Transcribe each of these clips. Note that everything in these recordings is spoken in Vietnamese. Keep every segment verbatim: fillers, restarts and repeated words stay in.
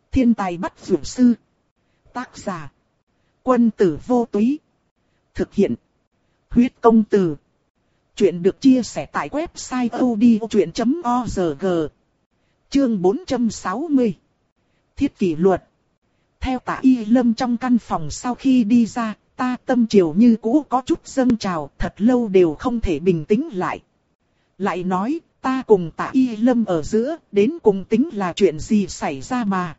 Thiên tài bắt dược sư. Tác giả. Quân tử vô túy. Thực hiện. Huyết công từ. Chuyện được chia sẻ tại website odchuyện chấm org. Chương bốn trăm sáu mươi. Thiết kỷ luật. Theo Tạ Y Lâm trong căn phòng sau khi đi ra, ta tâm triều như cũ có chút dâng trào, thật lâu đều không thể bình tĩnh lại. Lại nói, ta cùng Tạ Y Lâm ở giữa, đến cùng tính là chuyện gì xảy ra mà.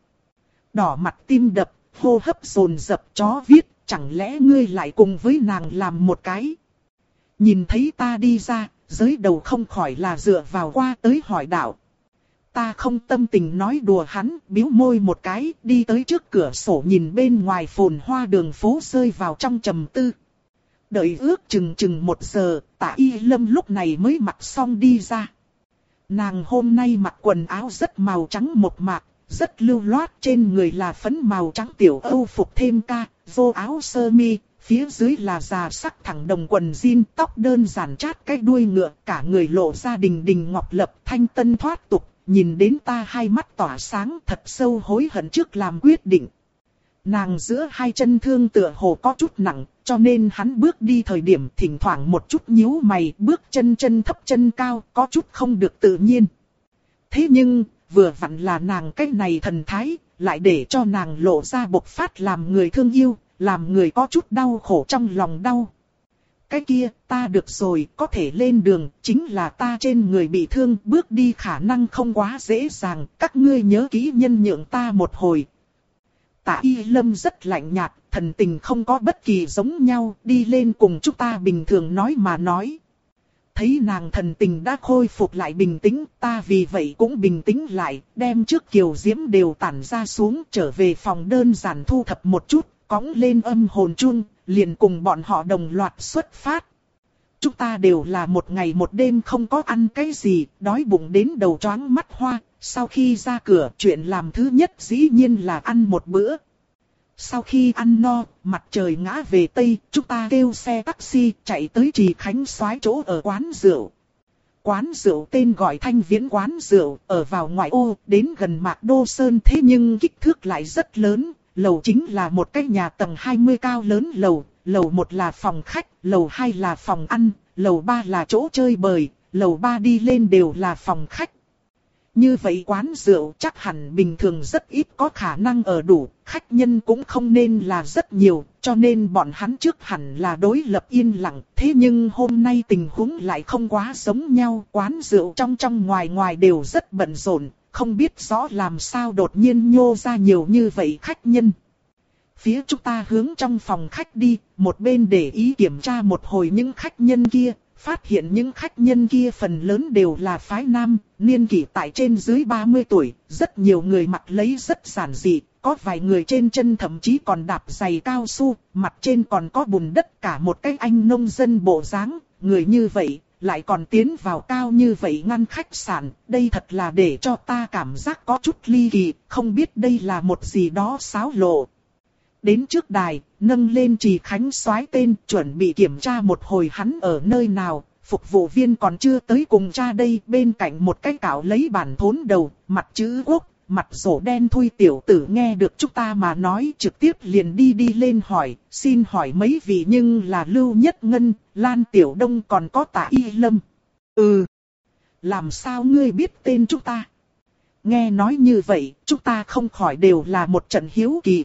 Đỏ mặt tim đập, hô hấp dồn dập chó viết, chẳng lẽ ngươi lại cùng với nàng làm một cái. Nhìn thấy ta đi ra, giới đầu không khỏi là dựa vào qua tới hỏi đạo. Ta không tâm tình nói đùa hắn, bĩu môi một cái, đi tới trước cửa sổ nhìn bên ngoài phồn hoa đường phố rơi vào trong trầm tư. Đợi ước chừng chừng một giờ, Tạ Y Lâm lúc này mới mặc xong đi ra. Nàng hôm nay mặc quần áo rất màu trắng mộc mạc, rất lưu loát, trên người là phấn màu trắng tiểu âu phục thêm ca, vô áo sơ mi, phía dưới là già sắc thẳng đồng quần jean, tóc đơn giản chát cái đuôi ngựa, cả người lộ ra đình đình ngọc lập, thanh tân thoát tục, nhìn đến ta hai mắt tỏa sáng, thật sâu hối hận trước làm quyết định. Nàng giữa hai chân thương tựa hồ có chút nặng, cho nên hắn bước đi thời điểm thỉnh thoảng một chút nhíu mày, bước chân chân thấp chân cao, có chút không được tự nhiên. Thế nhưng, vừa vặn là nàng cái này thần thái, lại để cho nàng lộ ra bộc phát làm người thương yêu, làm người có chút đau khổ trong lòng đau. Cái kia, ta được rồi, có thể lên đường, chính là ta trên người bị thương, bước đi khả năng không quá dễ dàng, các ngươi nhớ kỹ nhân nhượng ta một hồi. Tạ Y Lâm rất lạnh nhạt, thần tình không có bất kỳ giống nhau, đi lên cùng chúng ta bình thường nói mà nói. Thấy nàng thần tình đã khôi phục lại bình tĩnh, ta vì vậy cũng bình tĩnh lại, đem trước kiều diễm đều tản ra xuống, trở về phòng đơn giản thu thập một chút, cõng lên âm hồn chuông, liền cùng bọn họ đồng loạt xuất phát. Chúng ta đều là một ngày một đêm không có ăn cái gì, đói bụng đến đầu choáng mắt hoa, sau khi ra cửa chuyện làm thứ nhất dĩ nhiên là ăn một bữa. Sau khi ăn no, mặt trời ngã về Tây, chúng ta kêu xe taxi chạy tới Trì Khánh Soái chỗ ở quán rượu. Quán rượu tên gọi Thanh Viễn quán rượu, ở vào ngoại ô, đến gần Mạc Đô Sơn, thế nhưng kích thước lại rất lớn. Lầu chính là một cái nhà tầng hai mươi cao lớn lầu, lầu một là phòng khách, lầu hai là phòng ăn, lầu ba là chỗ chơi bời, lầu ba đi lên đều là phòng khách. Như vậy quán rượu chắc hẳn bình thường rất ít có khả năng ở đủ, khách nhân cũng không nên là rất nhiều, cho nên bọn hắn trước hẳn là đối lập yên lặng. Thế nhưng hôm nay tình huống lại không quá giống nhau, quán rượu trong trong ngoài ngoài đều rất bận rộn, không biết rõ làm sao đột nhiên nhô ra nhiều như vậy khách nhân. Phía chúng ta hướng trong phòng khách đi, một bên để ý kiểm tra một hồi những khách nhân kia. Phát hiện những khách nhân kia phần lớn đều là phái nam, niên kỷ tại trên dưới ba mươi tuổi, rất nhiều người mặc lấy rất giản dị, có vài người trên chân thậm chí còn đạp giày cao su, mặt trên còn có bùn đất, cả một cái anh nông dân bộ dáng, người như vậy, lại còn tiến vào cao như vậy ngăn khách sạn, đây thật là để cho ta cảm giác có chút ly kỳ, không biết đây là một gì đó xáo lộ. Đến trước đài, nâng lên Trì Khánh Soái tên, chuẩn bị kiểm tra một hồi hắn ở nơi nào, phục vụ viên còn chưa tới cùng cha đây, bên cạnh một cái cạo lấy bản thốn đầu, mặt chữ quốc, mặt rổ đen thui tiểu tử nghe được chúng ta mà nói trực tiếp liền đi đi lên hỏi, xin hỏi mấy vị nhưng là Lưu Nhất Ngân, Lan Tiểu Đông còn có Tạ Y Lâm. Ừ, làm sao ngươi biết tên chúng ta? Nghe nói như vậy, chúng ta không khỏi đều là một trận hiếu kỳ.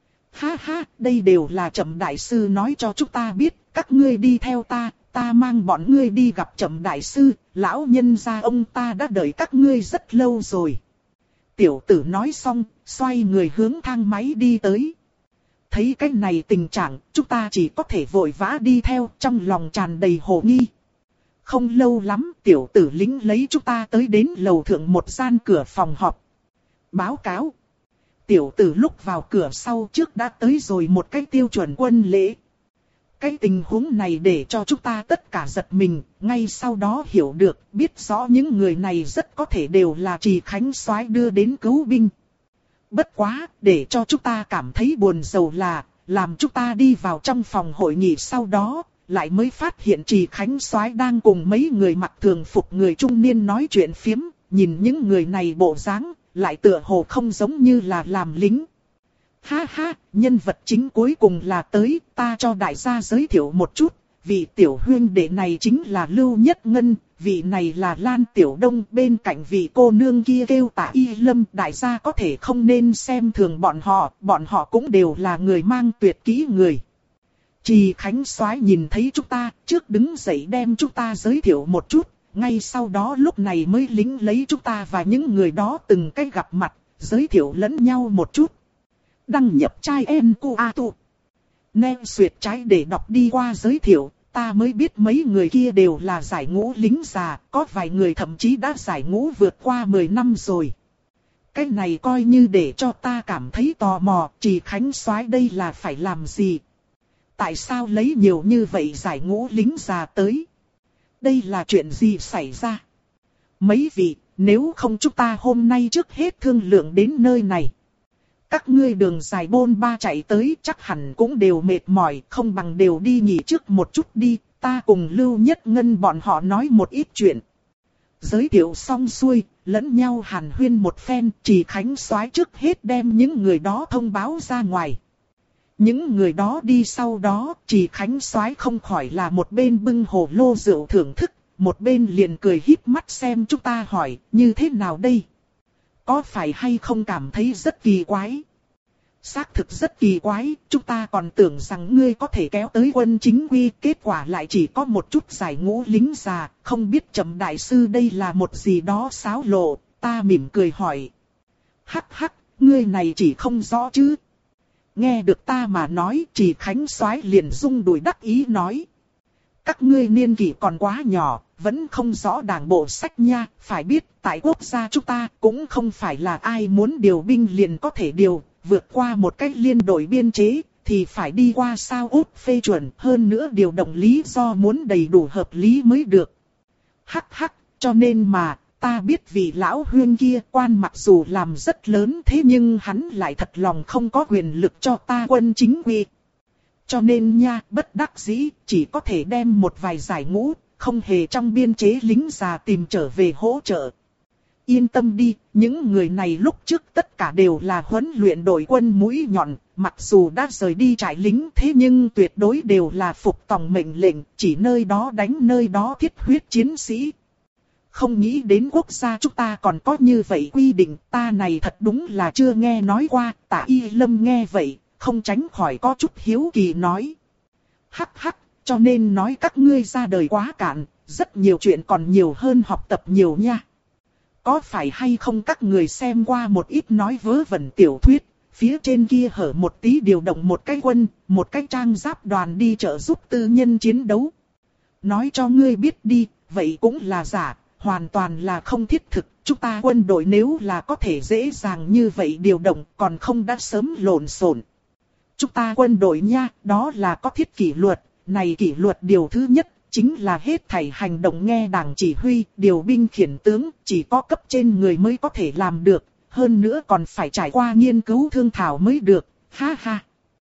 Ha ha, đây đều là Trầm đại sư nói cho chúng ta biết, các ngươi đi theo ta, ta mang bọn ngươi đi gặp Trầm đại sư, lão nhân gia ông ta đã đợi các ngươi rất lâu rồi. Tiểu tử nói xong, xoay người hướng thang máy đi tới. Thấy cái này tình trạng, chúng ta chỉ có thể vội vã đi theo, trong lòng tràn đầy hồ nghi. Không lâu lắm, tiểu tử lính lấy chúng ta tới đến lầu thượng một gian cửa phòng họp. Báo cáo. Tiểu tử lúc vào cửa sau trước đã tới rồi một cái tiêu chuẩn quân lễ. Cái tình huống này để cho chúng ta tất cả giật mình, ngay sau đó hiểu được, biết rõ những người này rất có thể đều là Trì Khánh Soái đưa đến cứu binh. Bất quá, để cho chúng ta cảm thấy buồn rầu là, làm chúng ta đi vào trong phòng hội nghị sau đó, lại mới phát hiện Trì Khánh Soái đang cùng mấy người mặc thường phục người trung niên nói chuyện phiếm, nhìn những người này bộ dáng, lại tựa hồ không giống như là làm lính. Ha ha, nhân vật chính cuối cùng là tới, ta cho đại gia giới thiệu một chút. Vị tiểu huyên đệ này chính là Lưu Nhất Ngân, vị này là Lan Tiểu Đông, bên cạnh vị cô nương kia kêu Tạ Y Lâm. Đại gia có thể không nên xem thường bọn họ, bọn họ cũng đều là người mang tuyệt kỹ người. Trì Khánh Soái nhìn thấy chúng ta, trước đứng dậy đem chúng ta giới thiệu một chút, ngay sau đó lúc này mới lính lấy chúng ta và những người đó từng cách gặp mặt, giới thiệu lẫn nhau một chút. Đăng nhập trai en cu a tu. Nem xuyệt trái để đọc đi qua giới thiệu, ta mới biết mấy người kia đều là giải ngũ lính già, có vài người thậm chí đã giải ngũ vượt qua mười năm rồi. Cái này coi như để cho ta cảm thấy tò mò, Trì Khánh Soái đây là phải làm gì? Tại sao lấy nhiều như vậy giải ngũ lính già tới? Đây là chuyện gì xảy ra? Mấy vị, nếu không chúng ta hôm nay trước hết thương lượng đến nơi này. Các ngươi đường dài bôn ba chạy tới chắc hẳn cũng đều mệt mỏi, không bằng đều đi nghỉ trước một chút đi, ta cùng Lưu Nhất Ngân bọn họ nói một ít chuyện. Giới thiệu xong xuôi, lẫn nhau hàn huyên một phen, Trì Khánh Soái trước hết đem những người đó thông báo ra ngoài. Những người đó đi sau đó, Trì Khánh Soái không khỏi là một bên bưng hồ lô rượu thưởng thức, một bên liền cười híp mắt xem chúng ta hỏi, như thế nào đây? Có phải hay không cảm thấy rất kỳ quái? Xác thực rất kỳ quái, chúng ta còn tưởng rằng ngươi có thể kéo tới quân chính quy, kết quả lại chỉ có một chút giải ngũ lính già, không biết Trầm đại sư đây là một gì đó xáo lộ, ta mỉm cười hỏi. Hắc hắc, ngươi này chỉ không rõ chứ? Nghe được ta mà nói, Trì Khánh Soái liền rung đùi đắc ý nói. Các ngươi niên kỷ còn quá nhỏ, vẫn không rõ đảng bộ sách nha, phải biết tại quốc gia chúng ta cũng không phải là ai muốn điều binh liền có thể điều, vượt qua một cách liên đội biên chế thì phải đi qua sao Út phê chuẩn, hơn nữa điều động lý do muốn đầy đủ hợp lý mới được. Hắc hắc, cho nên mà, ta biết vị lão huyên kia quan mặc dù làm rất lớn thế nhưng hắn lại thật lòng không có quyền lực cho ta quân chính quy. Cho nên nha, bất đắc dĩ, chỉ có thể đem một vài giải ngũ, không hề trong biên chế lính già tìm trở về hỗ trợ. Yên tâm đi, những người này lúc trước tất cả đều là huấn luyện đội quân mũi nhọn, mặc dù đã rời đi trại lính thế nhưng tuyệt đối đều là phục tòng mệnh lệnh, chỉ nơi đó đánh nơi đó thiết huyết chiến sĩ. Không nghĩ đến quốc gia chúng ta còn có như vậy quy định, ta này thật đúng là chưa nghe nói qua. Tạ Y Lâm nghe vậy, không tránh khỏi có chút hiếu kỳ nói. Hắc hắc, cho nên nói các ngươi ra đời quá cạn, rất nhiều chuyện còn nhiều hơn học tập nhiều nha. Có phải hay không các người xem qua một ít nói vớ vẩn tiểu thuyết, phía trên kia hở một tí điều động một cái quân, một cái trang giáp đoàn đi trợ giúp tư nhân chiến đấu. Nói cho ngươi biết đi, vậy cũng là giả, hoàn toàn là không thiết thực. Chúng ta quân đội nếu là có thể dễ dàng như vậy điều động còn không đã sớm lộn xộn. Chúng ta quân đội nha, đó là có thiết kỷ luật, này kỷ luật điều thứ nhất. Chính là hết thảy hành động nghe đảng chỉ huy, điều binh khiển tướng, chỉ có cấp trên người mới có thể làm được, hơn nữa còn phải trải qua nghiên cứu thương thảo mới được, ha ha.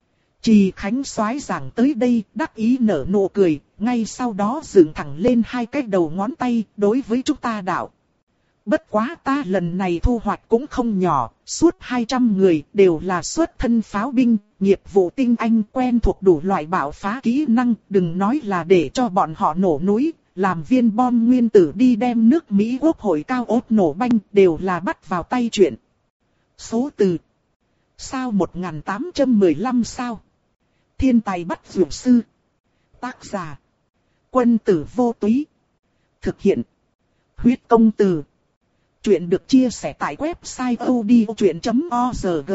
Trì Khánh Soái giảng tới đây, đắc ý nở nụ cười, ngay sau đó dựng thẳng lên hai cái đầu ngón tay, đối với chúng ta đạo. Bất quá ta lần này thu hoạch cũng không nhỏ, suốt hai trăm người đều là xuất thân pháo binh, nghiệp vụ tinh anh quen thuộc đủ loại bạo phá kỹ năng, đừng nói là để cho bọn họ nổ núi, làm viên bom nguyên tử đi đem nước Mỹ quốc hội cao ốt nổ banh, đều là bắt vào tay chuyện. Số từ sao một nghìn tám trăm mười lăm sao? Thiên tài bắt dược sư. Tác giả Quân tử vô túy. Thực hiện Huyết công từ. Chuyện được chia sẻ tại website odchuyện chấm org.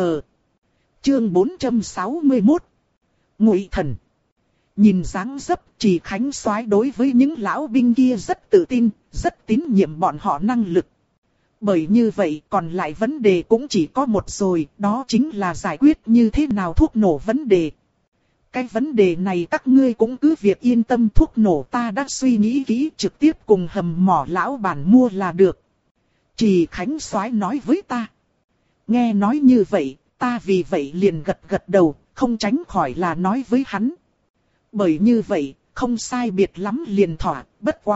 Chương bốn trăm sáu mươi mốt. Ngụy thần. Nhìn dáng dấp, Trì Khánh Soái đối với những lão binh kia rất tự tin, rất tín nhiệm bọn họ năng lực. Bởi như vậy còn lại vấn đề cũng chỉ có một rồi, đó chính là giải quyết như thế nào thuốc nổ vấn đề. Cái vấn đề này các ngươi cũng cứ việc yên tâm, thuốc nổ ta đã suy nghĩ kỹ, trực tiếp cùng hầm mỏ lão bản mua là được. Trì Khánh Soái nói với ta. Nghe nói như vậy, ta vì vậy liền gật gật đầu, không tránh khỏi là nói với hắn. Bởi như vậy, không sai biệt lắm liền thỏa, bất quá,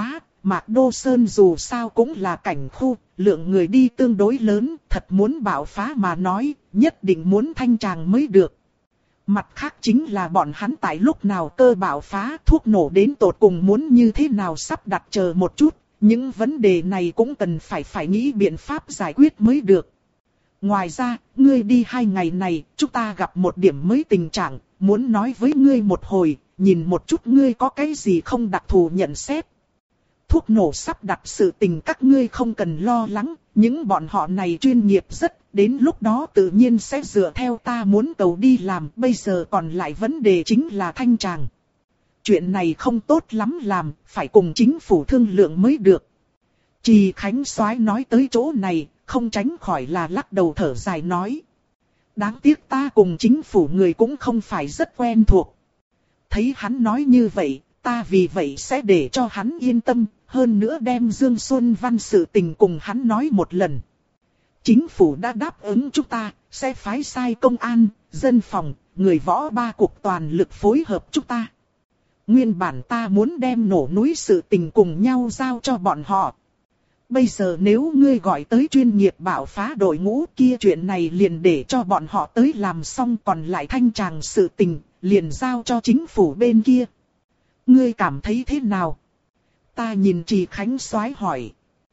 Mạc Đô Sơn dù sao cũng là cảnh khu, lượng người đi tương đối lớn, thật muốn bạo phá mà nói, nhất định muốn thanh tràng mới được. Mặt khác chính là bọn hắn tại lúc nào cơ bạo phá, thuốc nổ đến tột cùng muốn như thế nào sắp đặt chờ một chút, những vấn đề này cũng cần phải phải nghĩ biện pháp giải quyết mới được. Ngoài ra, ngươi đi hai ngày này, chúng ta gặp một điểm mới tình trạng, muốn nói với ngươi một hồi, nhìn một chút ngươi có cái gì không đặc thù nhận xét. Thuốc nổ sắp đặt sự tình các ngươi không cần lo lắng, những bọn họ này chuyên nghiệp rất, đến lúc đó tự nhiên sẽ dựa theo ta muốn cầu đi làm, bây giờ còn lại vấn đề chính là thanh tràng. Chuyện này không tốt lắm làm, phải cùng chính phủ thương lượng mới được. Trì Khánh Soái nói tới chỗ này, không tránh khỏi là lắc đầu thở dài nói. Đáng tiếc ta cùng chính phủ người cũng không phải rất quen thuộc. Thấy hắn nói như vậy, ta vì vậy sẽ để cho hắn yên tâm, hơn nữa đem Dương Xuân Văn sự tình cùng hắn nói một lần. Chính phủ đã đáp ứng chúng ta, sẽ phái sai công an, dân phòng, người võ ba cục toàn lực phối hợp chúng ta. Nguyên bản ta muốn đem nổ núi sự tình cùng nhau giao cho bọn họ. Bây giờ nếu ngươi gọi tới chuyên nghiệp bảo phá đội ngũ kia, chuyện này liền để cho bọn họ tới làm xong, còn lại thanh tràng sự tình, liền giao cho chính phủ bên kia. Ngươi cảm thấy thế nào? Ta nhìn Trì Khánh Soái hỏi.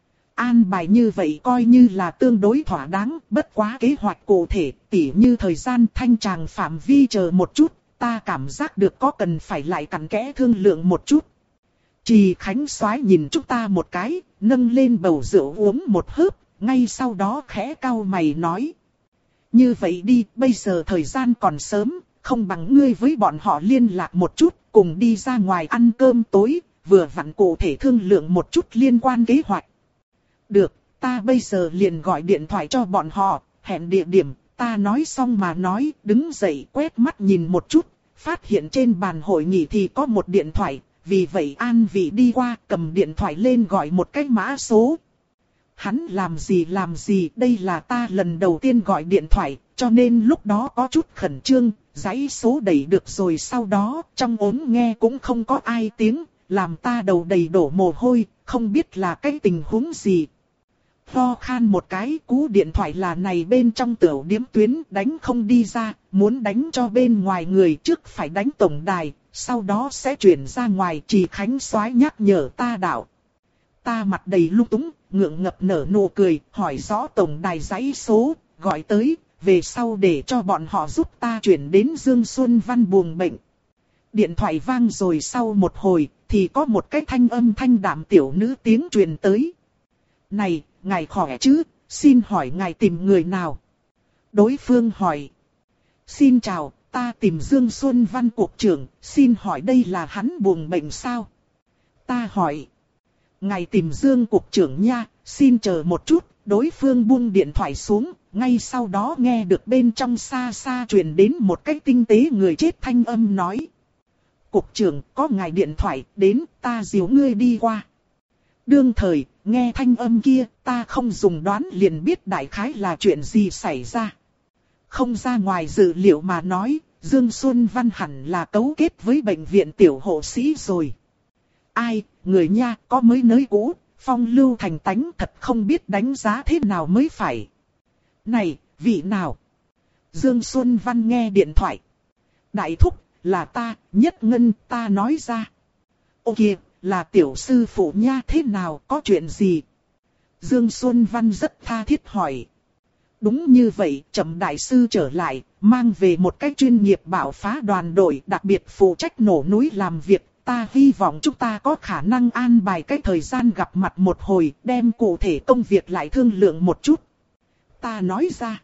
An bài như vậy coi như là tương đối thỏa đáng, bất quá kế hoạch cụ thể, tỉ như thời gian thanh tràng phạm vi chờ một chút, ta cảm giác được có cần phải lại cặn kẽ thương lượng một chút. Trì Khánh Soái nhìn chúng ta một cái, nâng lên bầu rượu uống một hớp, ngay sau đó khẽ cau mày nói. Như vậy đi, bây giờ thời gian còn sớm, không bằng ngươi với bọn họ liên lạc một chút, cùng đi ra ngoài ăn cơm tối, vừa vặn cụ thể thương lượng một chút liên quan kế hoạch. Được, ta bây giờ liền gọi điện thoại cho bọn họ, hẹn địa điểm, ta nói xong mà nói, đứng dậy quét mắt nhìn một chút, phát hiện trên bàn hội nghị thì có một điện thoại, vì vậy An Vị đi qua cầm điện thoại lên gọi một cái mã số. Hắn làm gì làm gì, đây là ta lần đầu tiên gọi điện thoại, cho nên lúc đó có chút khẩn trương, dãy số đẩy được rồi sau đó trong ốm nghe cũng không có ai tiếng, làm ta đầu đầy đổ mồ hôi, không biết là cái tình huống gì. Ho khan một cái, cú điện thoại là này bên trong tiểu điếm tuyến đánh không đi ra, muốn đánh cho bên ngoài người trước phải đánh tổng đài, sau đó sẽ chuyển ra ngoài. Trì Khánh Soái nhắc nhở ta đạo. Ta mặt đầy lung túng, ngượng ngập nở nụ cười, hỏi rõ tổng đài dãy số, gọi tới, về sau để cho bọn họ giúp ta chuyển đến Dương Xuân Văn buồng bệnh. Điện thoại vang rồi sau một hồi, thì có một cái thanh âm thanh đạm tiểu nữ tiếng truyền tới. Này, ngài khỏe chứ, xin hỏi ngài tìm người nào? Đối phương hỏi. Xin chào, ta tìm Dương Xuân Văn cục trưởng, xin hỏi đây là hắn buồng bệnh sao? Ta hỏi. Ngài tìm Dương cục trưởng nha, xin chờ một chút, đối phương buông điện thoại xuống, ngay sau đó nghe được bên trong xa xa truyền đến một cái tinh tế người chết thanh âm nói. Cục trưởng, có ngài điện thoại, đến, ta dìu ngươi đi qua. Đương thời, nghe thanh âm kia, ta không dùng đoán liền biết đại khái là chuyện gì xảy ra. Không ra ngoài dự liệu mà nói, Dương Xuân Văn hẳn là cấu kết với bệnh viện tiểu hộ sĩ rồi. Ai, người nha, có mới nới cũ, phong lưu thành tánh thật không biết đánh giá thế nào mới phải. Này, vị nào? Dương Xuân Văn nghe điện thoại. Đại thúc, là ta, Nhất Ngân, ta nói ra. Ô kìa, là tiểu sư phụ nha, thế nào, có chuyện gì? Dương Xuân Văn rất tha thiết hỏi. Đúng như vậy, Trầm đại sư trở lại, mang về một cái chuyên nghiệp bảo phá đoàn đội đặc biệt phụ trách nổ núi làm việc. Ta hy vọng chúng ta có khả năng an bài cái thời gian gặp mặt một hồi, đem cụ thể công việc lại thương lượng một chút. Ta nói ra.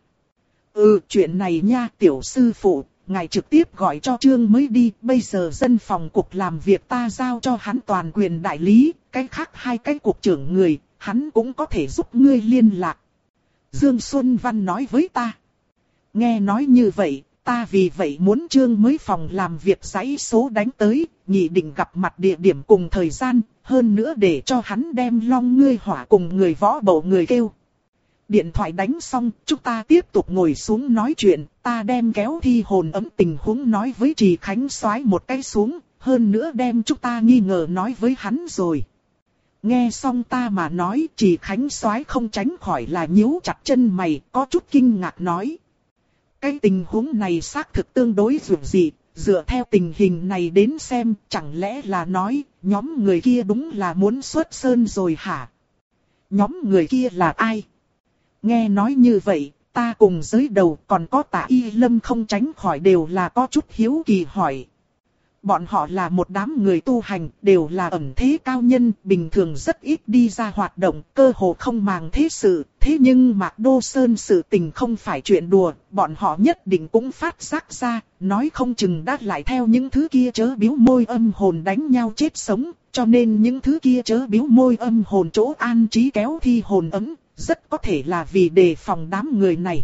Ừ, chuyện này nha, tiểu sư phụ, ngài trực tiếp gọi cho Trương mới đi, bây giờ dân phòng cục làm việc ta giao cho hắn toàn quyền đại lý, cái khác hai cái cục trưởng người, hắn cũng có thể giúp ngươi liên lạc. Dương Xuân Văn nói với ta. Nghe nói như vậy, ta vì vậy muốn Trương mới phòng làm việc dãy số đánh tới, nghị định gặp mặt địa điểm cùng thời gian, hơn nữa để cho hắn đem long ngươi hỏa cùng người võ bộ người kêu. Điện thoại đánh xong, chúng ta tiếp tục ngồi xuống nói chuyện, ta đem kéo thi hồn ấm tình huống nói với Trì Khánh Soái một cái xuống, hơn nữa đem chúng ta nghi ngờ nói với hắn rồi. Nghe xong ta mà nói, Trì Khánh Soái không tránh khỏi là nhíu chặt chân mày, có chút kinh ngạc nói. Cái tình huống này xác thực tương đối dường dị, dựa theo tình hình này đến xem, chẳng lẽ là nói, nhóm người kia đúng là muốn xuất sơn rồi hả? Nhóm người kia là ai? Nghe nói như vậy, ta cùng giới đầu còn có Tạ Y Lâm không tránh khỏi đều là có chút hiếu kỳ hỏi. Bọn họ là một đám người tu hành, đều là ẩn thế cao nhân, bình thường rất ít đi ra hoạt động, cơ hồ không màng thế sự. Thế nhưng Mạc Đô Sơn sự tình không phải chuyện đùa, bọn họ nhất định cũng phát giác ra, nói không chừng đã lại theo những thứ kia chớ biếu môi âm hồn đánh nhau chết sống, cho nên những thứ kia chớ biếu môi âm hồn chỗ an trí kéo thi hồn ấm, rất có thể là vì đề phòng đám người này.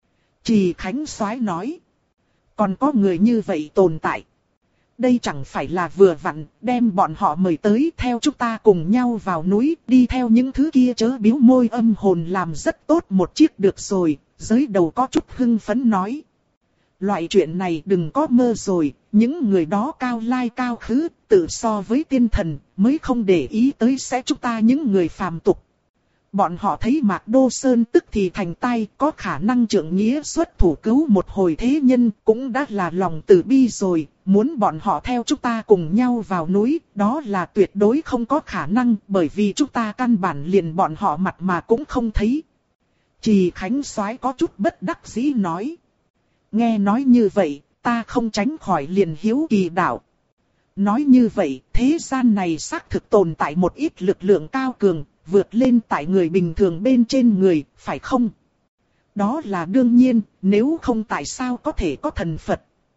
Trì Khánh Soái nói, còn có người như vậy tồn tại. Đây chẳng phải là vừa vặn, đem bọn họ mời tới theo chúng ta cùng nhau vào núi, đi theo những thứ kia chớ biếu môi âm hồn làm rất tốt một chiếc được rồi, giới đầu có chút hưng phấn nói. Loại chuyện này đừng có mơ rồi, những người đó cao lai cao khứ, tự so với tiên thần, mới không để ý tới sẽ chúng ta những người phàm tục. Bọn họ thấy Mạc Đô Sơn tức thì thành tai, có khả năng trượng nghĩa xuất thủ cứu một hồi thế nhân, cũng đã là lòng từ bi rồi, muốn bọn họ theo chúng ta cùng nhau vào núi, đó là tuyệt đối không có khả năng, bởi vì chúng ta căn bản liền bọn họ mặt mà cũng không thấy. Trì Khánh Soái có chút bất đắc dĩ nói. Nghe nói như vậy, ta không tránh khỏi liền hiếu kỳ đạo. Nói như vậy, thế gian này xác thực tồn tại một ít lực lượng cao cường, vượt lên tại người bình thường bên trên người, phải không? Đó là đương nhiên, nếu không tại sao có thể có thần Phật.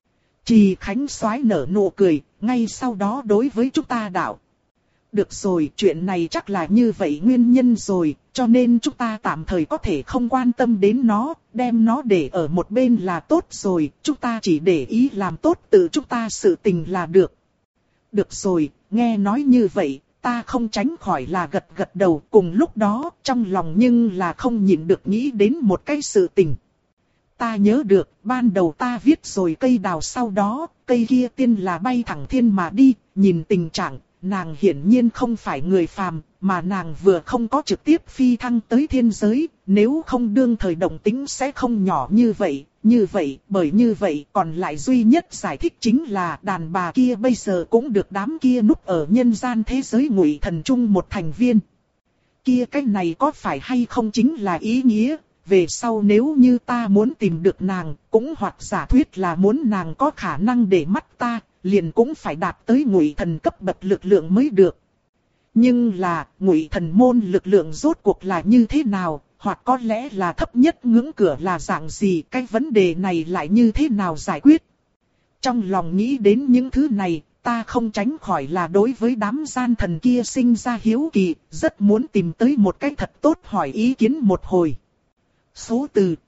Trì Khánh Soái nở nụ cười, ngay sau đó đối với chúng ta đạo. Được rồi, chuyện này chắc là như vậy nguyên nhân rồi, cho nên chúng ta tạm thời có thể không quan tâm đến nó, đem nó để ở một bên là tốt rồi, chúng ta chỉ để ý làm tốt tự chúng ta sự tình là được. Được rồi, nghe nói như vậy, ta không tránh khỏi là gật gật đầu, cùng lúc đó, trong lòng nhưng là không nhịn được nghĩ đến một cái sự tình. Ta nhớ được, ban đầu ta viết rồi cây đào sau đó, cây kia tiên là bay thẳng thiên mà đi, nhìn tình trạng, nàng hiển nhiên không phải người phàm, mà nàng vừa không có trực tiếp phi thăng tới thiên giới, nếu không đương thời động tính sẽ không nhỏ như vậy. Như vậy, bởi như vậy còn lại duy nhất giải thích chính là đàn bà kia bây giờ cũng được đám kia núp ở nhân gian thế giới Ngụy Thần Trung một thành viên. Kia cái này có phải hay không chính là ý nghĩa, về sau nếu như ta muốn tìm được nàng, cũng hoặc giả thuyết là muốn nàng có khả năng để mắt ta, liền cũng phải đạt tới Ngụy Thần cấp bậc lực lượng mới được. Nhưng là, Ngụy Thần môn lực lượng rốt cuộc là như thế nào? Hoặc có lẽ là thấp nhất ngưỡng cửa là dạng gì, cái vấn đề này lại như thế nào giải quyết. Trong lòng nghĩ đến những thứ này, ta không tránh khỏi là đối với đám gian thần kia sinh ra hiếu kỳ, rất muốn tìm tới một cái thật tốt hỏi ý kiến một hồi. Số từ.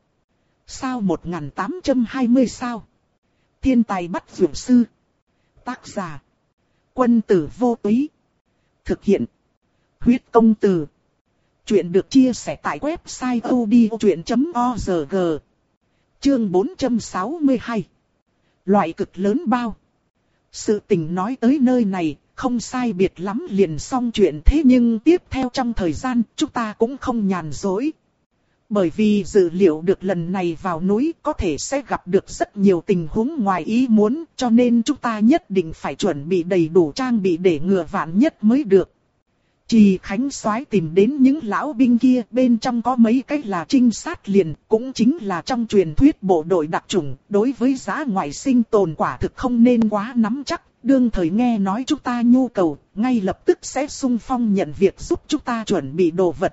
Sao một nghìn tám trăm hai mươi sao? Thiên tài bắt dưỡng sư. Tác giả. Quân tử vô túy. Thực hiện. Huyết công từ. Chuyện được chia sẻ tại website odchuyện chấm org. Chương bốn trăm sáu mươi hai. Loại cực lớn bao. Sự tình nói tới nơi này, không sai biệt lắm liền xong chuyện, thế nhưng tiếp theo trong thời gian, chúng ta cũng không nhàn rỗi. Bởi vì dự liệu được lần này vào núi có thể sẽ gặp được rất nhiều tình huống ngoài ý muốn, cho nên chúng ta nhất định phải chuẩn bị đầy đủ trang bị để ngừa vạn nhất mới được. Trì Khánh Soái tìm đến những lão binh kia, bên trong có mấy cái là trinh sát liền, cũng chính là trong truyền thuyết bộ đội đặc chủng, đối với giá ngoại sinh tồn quả thực không nên quá nắm chắc, đương thời nghe nói chúng ta nhu cầu, ngay lập tức sẽ xung phong nhận việc giúp chúng ta chuẩn bị đồ vật.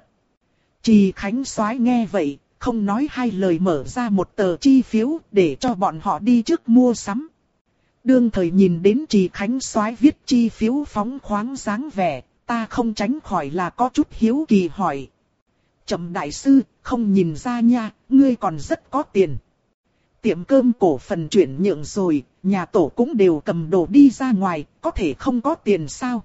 Trì Khánh Soái nghe vậy, không nói hai lời mở ra một tờ chi phiếu để cho bọn họ đi trước mua sắm. Đương thời nhìn đến Trì Khánh Soái viết chi phiếu phóng khoáng dáng vẻ, ta không tránh khỏi là có chút hiếu kỳ hỏi. Trầm đại sư, không nhìn ra nha, ngươi còn rất có tiền. Tiệm cơm cổ phần chuyển nhượng rồi, nhà tổ cũng đều cầm đồ đi ra ngoài, có thể không có tiền sao?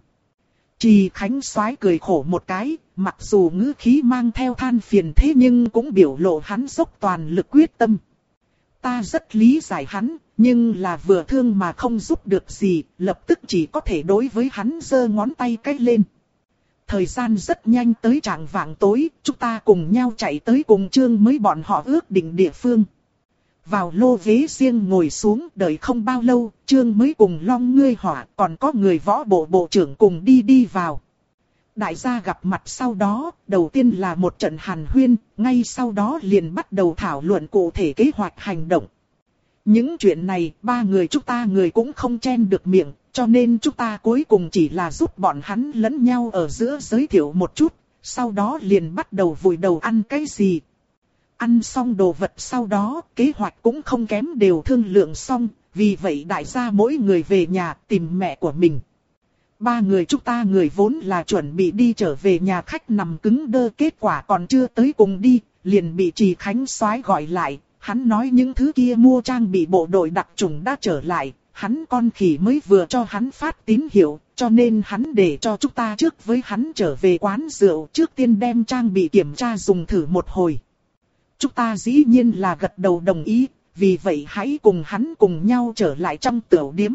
Trì Khánh Soái cười khổ một cái, mặc dù ngữ khí mang theo than phiền thế nhưng cũng biểu lộ hắn dốc toàn lực quyết tâm. Ta rất lý giải hắn, nhưng là vừa thương mà không giúp được gì, lập tức chỉ có thể đối với hắn giơ ngón tay cái lên. Thời gian rất nhanh tới rạng vạng tối, chúng ta cùng nhau chạy tới cùng Trương mới bọn họ ước định địa phương. Vào lô ghế riêng ngồi xuống, đợi không bao lâu, Trương mới cùng Long Ngươi Hỏa, còn có người võ bộ bộ trưởng cùng đi đi vào. Đại gia gặp mặt sau đó, đầu tiên là một trận hàn huyên, ngay sau đó liền bắt đầu thảo luận cụ thể kế hoạch hành động. Những chuyện này, ba người chúng ta người cũng không chen được miệng, cho nên chúng ta cuối cùng chỉ là giúp bọn hắn lẫn nhau ở giữa giới thiệu một chút, sau đó liền bắt đầu vùi đầu ăn cái gì. Ăn xong đồ vật sau đó, kế hoạch cũng không kém đều thương lượng xong, vì vậy đại gia mỗi người về nhà tìm mẹ của mình. Ba người chúng ta người vốn là chuẩn bị đi trở về nhà khách nằm cứng đơ, kết quả còn chưa tới cùng đi, liền bị Trì Khánh soái gọi lại. Hắn nói những thứ kia mua trang bị bộ đội đặc chủng đã trở lại, hắn con khỉ mới vừa cho hắn phát tín hiệu, cho nên hắn để cho chúng ta trước với hắn trở về quán rượu, trước tiên đem trang bị kiểm tra dùng thử một hồi. Chúng ta dĩ nhiên là gật đầu đồng ý, vì vậy hãy cùng hắn cùng nhau trở lại trong tiểu điếm.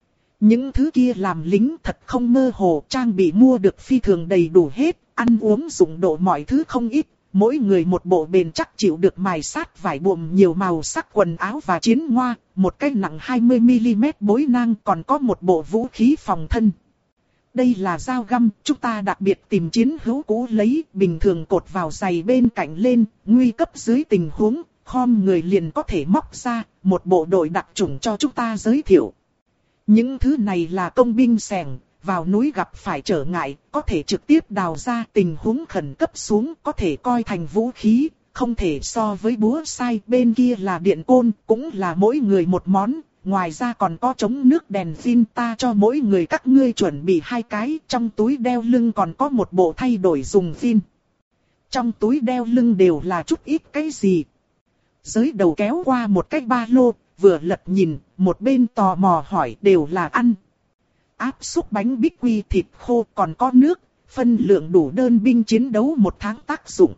Những thứ kia làm lính thật không mơ hồ, trang bị mua được phi thường đầy đủ hết, ăn uống dụng độ mọi thứ không ít. Mỗi người một bộ bền chắc chịu được mài sát vải buồm nhiều màu sắc quần áo và chiến ngoa, một cái nặng hai mươi mi li mét bối nang, còn có một bộ vũ khí phòng thân. Đây là dao găm, chúng ta đặc biệt tìm chiến hữu cũ lấy, bình thường cột vào giày bên cạnh lên, nguy cấp dưới tình huống, khom người liền có thể móc ra, một bộ đội đặc chủng cho chúng ta giới thiệu. Những thứ này là công binh xẻng. Vào núi gặp phải trở ngại, có thể trực tiếp đào ra, tình huống khẩn cấp xuống, có thể coi thành vũ khí, không thể so với búa sai. Bên kia là điện côn, cũng là mỗi người một món, ngoài ra còn có chống nước đèn pin, ta cho mỗi người các ngươi chuẩn bị hai cái, trong túi đeo lưng còn có một bộ thay đổi dùng pin. Trong túi đeo lưng đều là chút ít cái gì. Giới đầu kéo qua một cái ba lô, vừa lật nhìn, một bên tò mò hỏi đều là ăn. Áp xúc bánh bích quy thịt khô còn có nước, phân lượng đủ đơn binh chiến đấu một tháng tác dụng.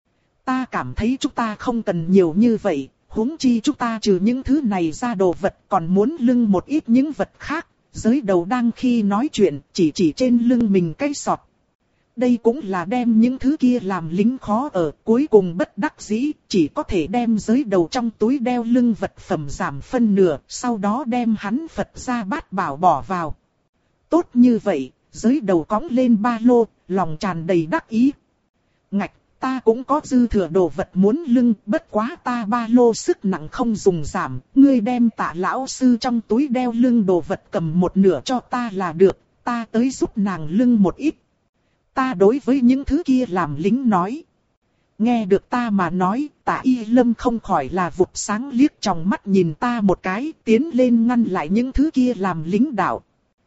Ta cảm thấy chúng ta không cần nhiều như vậy, huống chi chúng ta trừ những thứ này ra đồ vật còn muốn lưng một ít những vật khác. Giới đầu đang khi nói chuyện chỉ chỉ trên lưng mình cái sọt. Đây cũng là đem những thứ kia làm lính khó ở, cuối cùng bất đắc dĩ, chỉ có thể đem giới đầu trong túi đeo lưng vật phẩm giảm phân nửa, sau đó đem hắn Phật ra bát bảo bỏ vào. Tốt như vậy, giới đầu cõng lên ba lô, lòng tràn đầy đắc ý. Ngạch, ta cũng có dư thừa đồ vật muốn lưng, bất quá ta ba lô sức nặng không dùng giảm, ngươi đem Tạ lão sư trong túi đeo lưng đồ vật cầm một nửa cho ta là được, ta tới giúp nàng lưng một ít. Ta đối với những thứ kia làm lính nói. Nghe được ta mà nói, Tạ Y Lâm không khỏi là vụt sáng liếc trong mắt nhìn ta một cái, tiến lên ngăn lại những thứ kia làm lính đạo.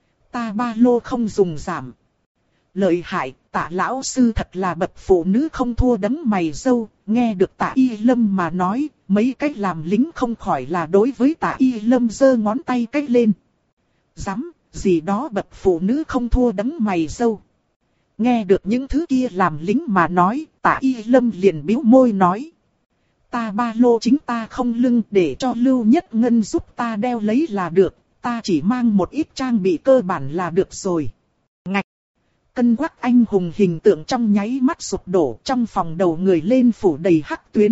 Ta ba lô không dùng giảm. Lợi hại, Tạ lão sư thật là bậc phụ nữ không thua đấng mày râu. Nghe được Tạ Y Lâm mà nói, mấy cách làm lính không khỏi là đối với Tạ Y Lâm giơ ngón tay cách lên. Dám, gì đó bậc phụ nữ không thua đấng mày râu. Nghe được những thứ kia làm lính mà nói, Tạ Y Lâm liền bĩu môi nói. Ta ba lô chính ta không lưng, để cho Lưu Nhất Ngân giúp ta đeo lấy là được. Ta chỉ mang một ít trang bị cơ bản là được rồi. Ngạch. Cân quắc anh hùng hình tượng trong nháy mắt sụp đổ, trong phòng đầu người lên phủ đầy hắc tuyến.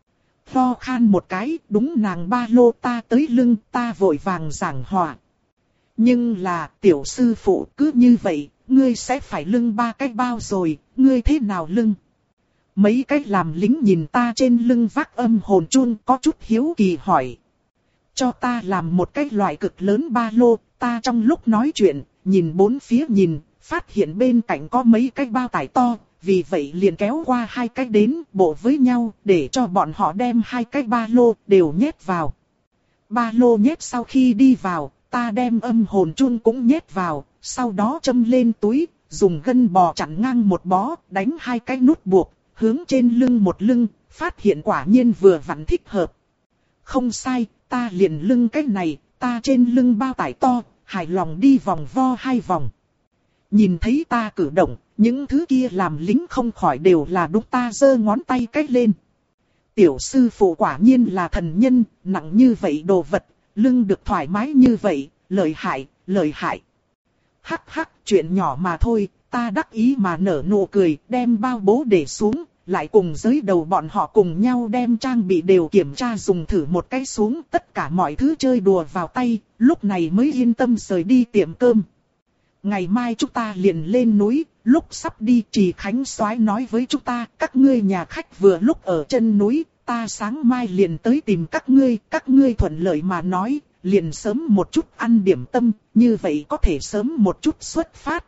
Lo khan một cái, đúng nàng ba lô ta tới lưng, ta vội vàng giảng hòa. Nhưng là, tiểu sư phụ cứ như vậy, ngươi sẽ phải lưng ba cái bao rồi, ngươi thế nào lưng? Mấy cái làm lính nhìn ta trên lưng vác âm hồn chun có chút hiếu kỳ hỏi. Cho ta làm một cái loại cực lớn ba lô, ta trong lúc nói chuyện, nhìn bốn phía nhìn, phát hiện bên cạnh có mấy cái bao tải to, vì vậy liền kéo qua hai cái đến bộ với nhau, để cho bọn họ đem hai cái ba lô đều nhét vào. Ba lô nhét sau khi đi vào, ta đem âm hồn chun cũng nhét vào, sau đó châm lên túi, dùng gân bò chặn ngang một bó, đánh hai cái nút buộc, hướng trên lưng một lưng, phát hiện quả nhiên vừa vặn thích hợp. Không sai, ta liền lưng cái này, ta trên lưng bao tải to, hài lòng đi vòng vo hai vòng. Nhìn thấy ta cử động, những thứ kia làm lính không khỏi đều là đúc ta giơ ngón tay cách lên. Tiểu sư phụ quả nhiên là thần nhân, nặng như vậy đồ vật, lưng được thoải mái như vậy, lợi hại, lợi hại. Hắc hắc, chuyện nhỏ mà thôi, ta đắc ý mà nở nụ cười, đem bao bố để xuống, lại cùng giới đầu bọn họ cùng nhau đem trang bị đều kiểm tra dùng thử một cái xuống, tất cả mọi thứ chơi đùa vào tay, lúc này mới yên tâm rời đi tiệm cơm. Ngày mai chúng ta liền lên núi, lúc sắp đi Trì Khánh soái nói với chúng ta, các ngươi nhà khách vừa lúc ở chân núi, ta sáng mai liền tới tìm các ngươi, các ngươi thuận lợi mà nói, liền sớm một chút ăn điểm tâm, như vậy có thể sớm một chút xuất phát.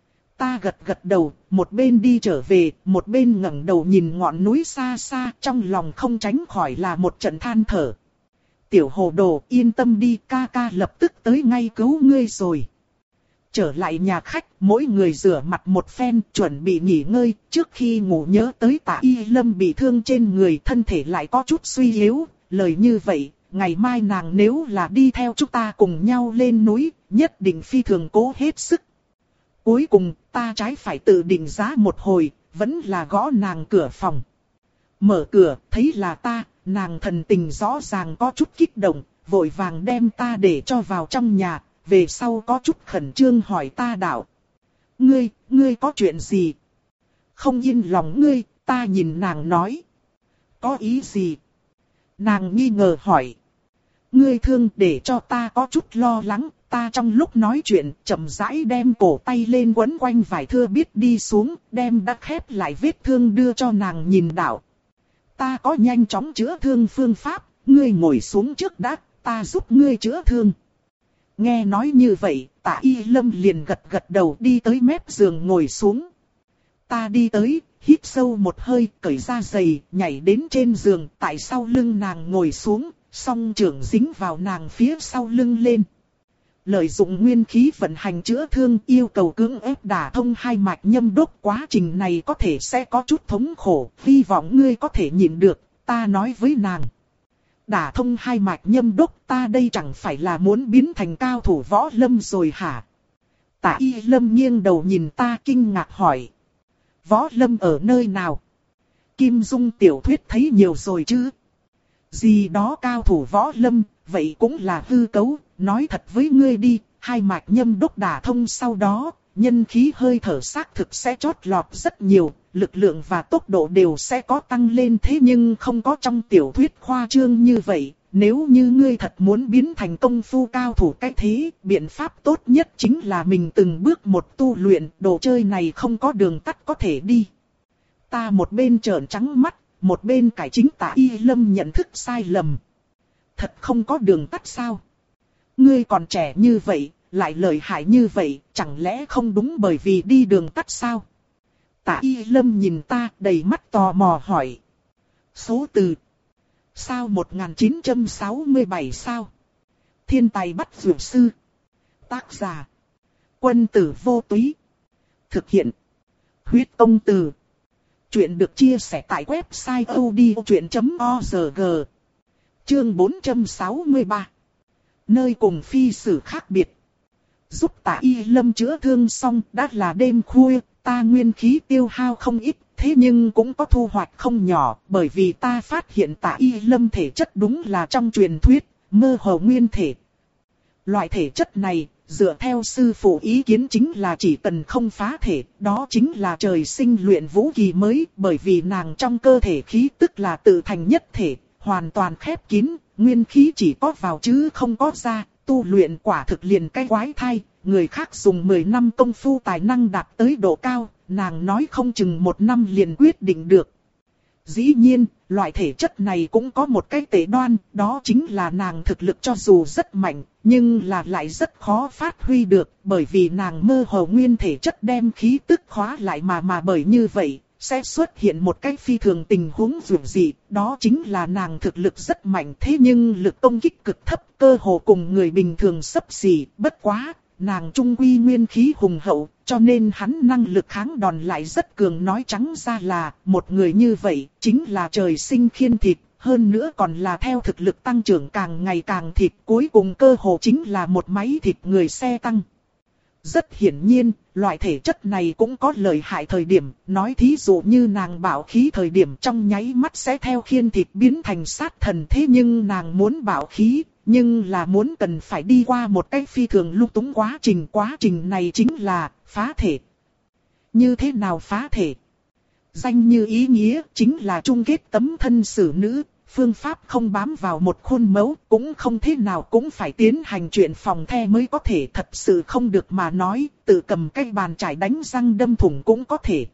Ta gật gật đầu, một bên đi trở về, một bên ngẩng đầu nhìn ngọn núi xa xa, trong lòng không tránh khỏi là một trận than thở. Tiểu hồ đồ, yên tâm đi, ca ca lập tức tới ngay cứu ngươi rồi. Trở lại nhà khách, mỗi người rửa mặt một phen, chuẩn bị nghỉ ngơi, trước khi ngủ nhớ tới Tạ Y Lâm bị thương trên người, thân thể lại có chút suy yếu, lời như vậy, ngày mai nàng nếu là đi theo chúng ta cùng nhau lên núi, nhất định phi thường cố hết sức. Cuối cùng, ta trái phải tự định giá một hồi, vẫn là gõ nàng cửa phòng. Mở cửa, thấy là ta, nàng thần tình rõ ràng có chút kích động, vội vàng đem ta để cho vào trong nhà, về sau có chút khẩn trương hỏi ta đạo. Ngươi, ngươi có chuyện gì? Không yên lòng ngươi, ta nhìn nàng nói. Có ý gì? Nàng nghi ngờ hỏi. Ngươi thương để cho ta có chút lo lắng, ta trong lúc nói chuyện chậm rãi đem cổ tay lên quấn quanh vải thưa biết đi xuống, đem đã khép lại vết thương đưa cho nàng nhìn đạo. Ta có nhanh chóng chữa thương phương pháp, ngươi ngồi xuống trước đã, ta giúp ngươi chữa thương. Nghe nói như vậy, Tạ Y Lâm liền gật gật đầu đi tới mép giường ngồi xuống. Ta đi tới, hít sâu một hơi, cởi ra giày, nhảy đến trên giường, tại sau lưng nàng ngồi xuống, song trưởng dính vào nàng phía sau lưng lên. Lợi dụng nguyên khí vận hành chữa thương, yêu cầu cưỡng ép đả thông hai mạch nhâm đốc, quá trình này có thể sẽ có chút thống khổ, hy vọng ngươi có thể nhịn được, ta nói với nàng. Đả thông hai mạch nhâm đốc, ta đây chẳng phải là muốn biến thành cao thủ võ lâm rồi hả? Tạ Y Lâm nghiêng đầu nhìn ta kinh ngạc hỏi. Võ lâm ở nơi nào? Kim Dung tiểu thuyết thấy nhiều rồi chứ? Gì đó cao thủ võ lâm, vậy cũng là hư cấu, nói thật với ngươi đi, hai mạch nhâm đốc đả thông sau đó, nhân khí hơi thở xác thực sẽ chót lọt rất nhiều, lực lượng và tốc độ đều sẽ có tăng lên, thế nhưng không có trong tiểu thuyết khoa trương như vậy. Nếu như ngươi thật muốn biến thành công phu cao thủ cái thế, biện pháp tốt nhất chính là mình từng bước một tu luyện, đồ chơi này không có đường tắt có thể đi. Ta một bên trợn trắng mắt, một bên cải chính Tạ Y Lâm nhận thức sai lầm. Thật không có đường tắt sao? Ngươi còn trẻ như vậy, lại lợi hại như vậy, chẳng lẽ không đúng bởi vì đi đường tắt sao? Tạ Y Lâm nhìn ta đầy mắt tò mò hỏi. Số từ. Sao một nghìn chín trăm sáu mươi bảy sao? Thiên tài bắt dược sư. Tác giả. Quân tử vô túy. Thực hiện. Huyết công từ. Chuyện được chia sẻ tại website odchuyện chấm org. Chương bốn trăm sáu mươi ba. Nơi cùng phi sử khác biệt. Giúp Tạ Y Lâm chữa thương xong đã là đêm khuya, ta nguyên khí tiêu hao không ít, thế nhưng cũng có thu hoạch không nhỏ, bởi vì ta phát hiện Tạ Y Lâm thể chất đúng là trong truyền thuyết, mơ hồ nguyên thể. Loại thể chất này, dựa theo sư phụ ý kiến chính là chỉ cần không phá thể, đó chính là trời sinh luyện vũ kỳ mới, bởi vì nàng trong cơ thể khí tức là tự thành nhất thể, hoàn toàn khép kín, nguyên khí chỉ có vào chứ không có ra, tu luyện quả thực liền cái quái thai, người khác dùng mười năm công phu tài năng đạt tới độ cao, nàng nói không chừng một năm liền quyết định được. Dĩ nhiên, loại thể chất này cũng có một cái tệ đoan, đó chính là nàng thực lực cho dù rất mạnh, nhưng là lại rất khó phát huy được, bởi vì nàng mơ hồ nguyên thể chất đem khí tức khóa lại mà mà bởi như vậy, sẽ xuất hiện một cái phi thường tình huống dù gì, đó chính là nàng thực lực rất mạnh thế nhưng lực công kích cực thấp, cơ hồ cùng người bình thường xấp xỉ, bất quá. Nàng trung quy nguyên khí hùng hậu, cho nên hắn năng lực kháng đòn lại rất cường, nói trắng ra là, một người như vậy, chính là trời sinh khiên thịt, hơn nữa còn là theo thực lực tăng trưởng càng ngày càng thịt, cuối cùng cơ hồ chính là một máy thịt người xe tăng. Rất hiển nhiên, loại thể chất này cũng có lợi hại thời điểm, nói thí dụ như nàng bảo khí thời điểm trong nháy mắt sẽ theo khiên thịt biến thành sát thần, thế nhưng nàng muốn bảo khí. Nhưng là muốn cần phải đi qua một cái phi thường lung túng quá trình, quá trình này chính là phá thể. Như thế nào phá thể? Danh như ý nghĩa chính là chung kết tấm thân xử nữ, phương pháp không bám vào một khuôn mẫu, cũng không thế nào cũng phải tiến hành chuyện phòng the mới có thể, thật sự không được mà nói, tự cầm cái bàn chải đánh răng đâm thủng cũng có thể.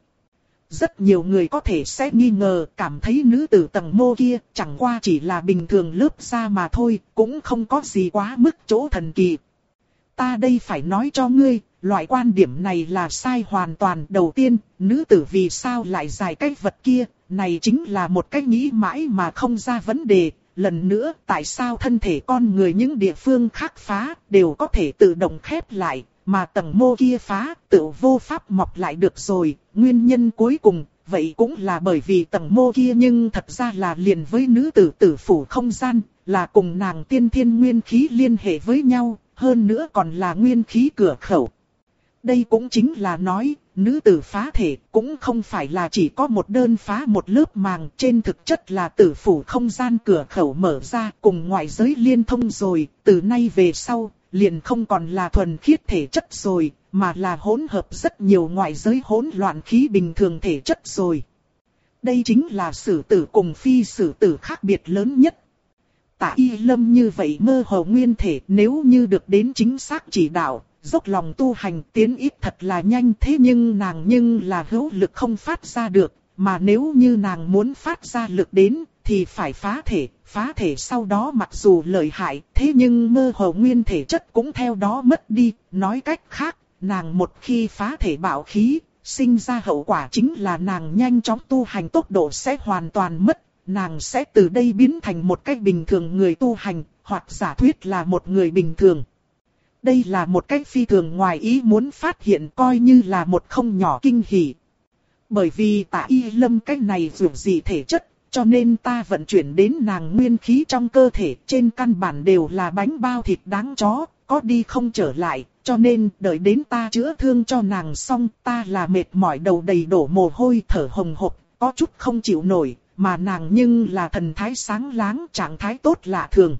Rất nhiều người có thể sẽ nghi ngờ, cảm thấy nữ tử tầng mô kia chẳng qua chỉ là bình thường lớp da mà thôi, cũng không có gì quá mức chỗ thần kỳ. Ta đây phải nói cho ngươi, loại quan điểm này là sai hoàn toàn. Đầu tiên, nữ tử vì sao lại dài cái vật kia, này chính là một cách nghĩ mãi mà không ra vấn đề. Lần nữa, tại sao thân thể con người những địa phương khác phá, đều có thể tự động khép lại, mà tầng mô kia phá, tự vô pháp mọc lại được rồi. Nguyên nhân cuối cùng, vậy cũng là bởi vì tầng mô kia nhưng thật ra là liền với nữ tử tử phủ không gian, là cùng nàng tiên thiên nguyên khí liên hệ với nhau, hơn nữa còn là nguyên khí cửa khẩu. Đây cũng chính là nói, nữ tử phá thể cũng không phải là chỉ có một đơn phá một lớp màng, trên thực chất là tử phủ không gian cửa khẩu mở ra cùng ngoại giới liên thông rồi, từ nay về sau, liền không còn là thuần khiết thể chất rồi, mà là hỗn hợp rất nhiều ngoại giới hỗn loạn khí bình thường thể chất rồi. Đây chính là sử tử cùng phi sử tử khác biệt lớn nhất. Tạ Y Lâm như vậy mơ hồ nguyên thể, nếu như được đến chính xác chỉ đạo, dốc lòng tu hành tiến ít thật là nhanh, thế nhưng nàng nhưng là hữu lực không phát ra được, mà nếu như nàng muốn phát ra lực đến, thì phải phá thể, phá thể sau đó mặc dù lợi hại, thế nhưng mơ hồ nguyên thể chất cũng theo đó mất đi, nói cách khác, nàng một khi phá thể bạo khí, sinh ra hậu quả chính là nàng nhanh chóng tu hành tốc độ sẽ hoàn toàn mất. Nàng sẽ từ đây biến thành một cách bình thường người tu hành, hoặc giả thuyết là một người bình thường. Đây là một cách phi thường ngoài ý muốn phát hiện, coi như là một không nhỏ kinh hỉ. Bởi vì Tạ Y Lâm cách này dù gì thể chất, cho nên ta vận chuyển đến nàng nguyên khí trong cơ thể, trên căn bản đều là bánh bao thịt đáng chó, có đi không trở lại, cho nên đợi đến ta chữa thương cho nàng xong, ta là mệt mỏi đầu đầy đổ mồ hôi thở hồng hộc, có chút không chịu nổi. Mà nàng nhưng là thần thái sáng láng, trạng thái tốt lạ thường.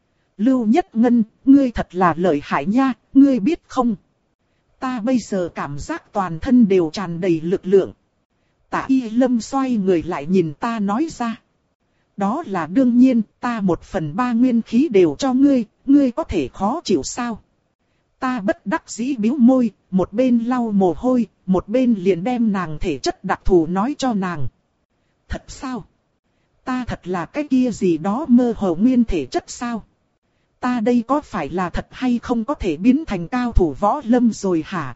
Lưu Nhất Ngân, ngươi thật là lợi hại nha, ngươi biết không? Ta bây giờ cảm giác toàn thân đều tràn đầy lực lượng. Tạ Y Lâm xoay người lại nhìn ta nói ra. Đó là đương nhiên, ta một phần ba nguyên khí đều cho ngươi, ngươi có thể khó chịu sao? Ta bất đắc dĩ bĩu môi, một bên lau mồ hôi, một bên liền đem nàng thể chất đặc thù nói cho nàng. Thật sao? Ta thật là cái kia gì đó mơ hồ nguyên thể chất sao? Ta đây có phải là thật hay không có thể biến thành cao thủ võ lâm rồi hả?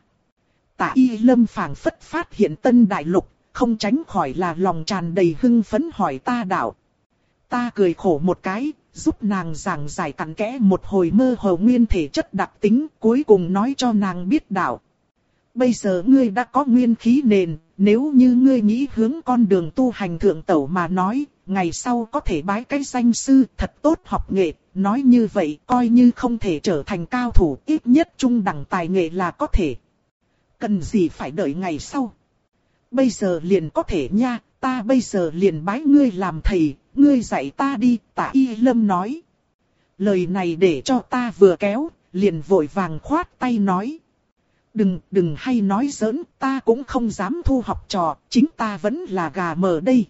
Tạ Y Lâm phảng phất phát hiện tân đại lục, không tránh khỏi là lòng tràn đầy hưng phấn hỏi ta đạo. Ta cười khổ một cái, giúp nàng giảng giải cặn kẽ một hồi mơ hồ nguyên thể chất đặc tính, cuối cùng nói cho nàng biết đạo. Bây giờ ngươi đã có nguyên khí nền, nếu như ngươi nghĩ hướng con đường tu hành thượng tẩu mà nói, ngày sau có thể bái cái danh sư thật tốt học nghệ, nói như vậy coi như không thể trở thành cao thủ, ít nhất trung đẳng tài nghệ là có thể. Cần gì phải đợi ngày sau? Bây giờ liền có thể nha, ta bây giờ liền bái ngươi làm thầy, ngươi dạy ta đi, Tạ Y Lâm nói. Lời này để cho ta vừa kéo, liền vội vàng khoát tay nói. Đừng, đừng hay nói giỡn, ta cũng không dám thu học trò, chính ta vẫn là gà mờ đây.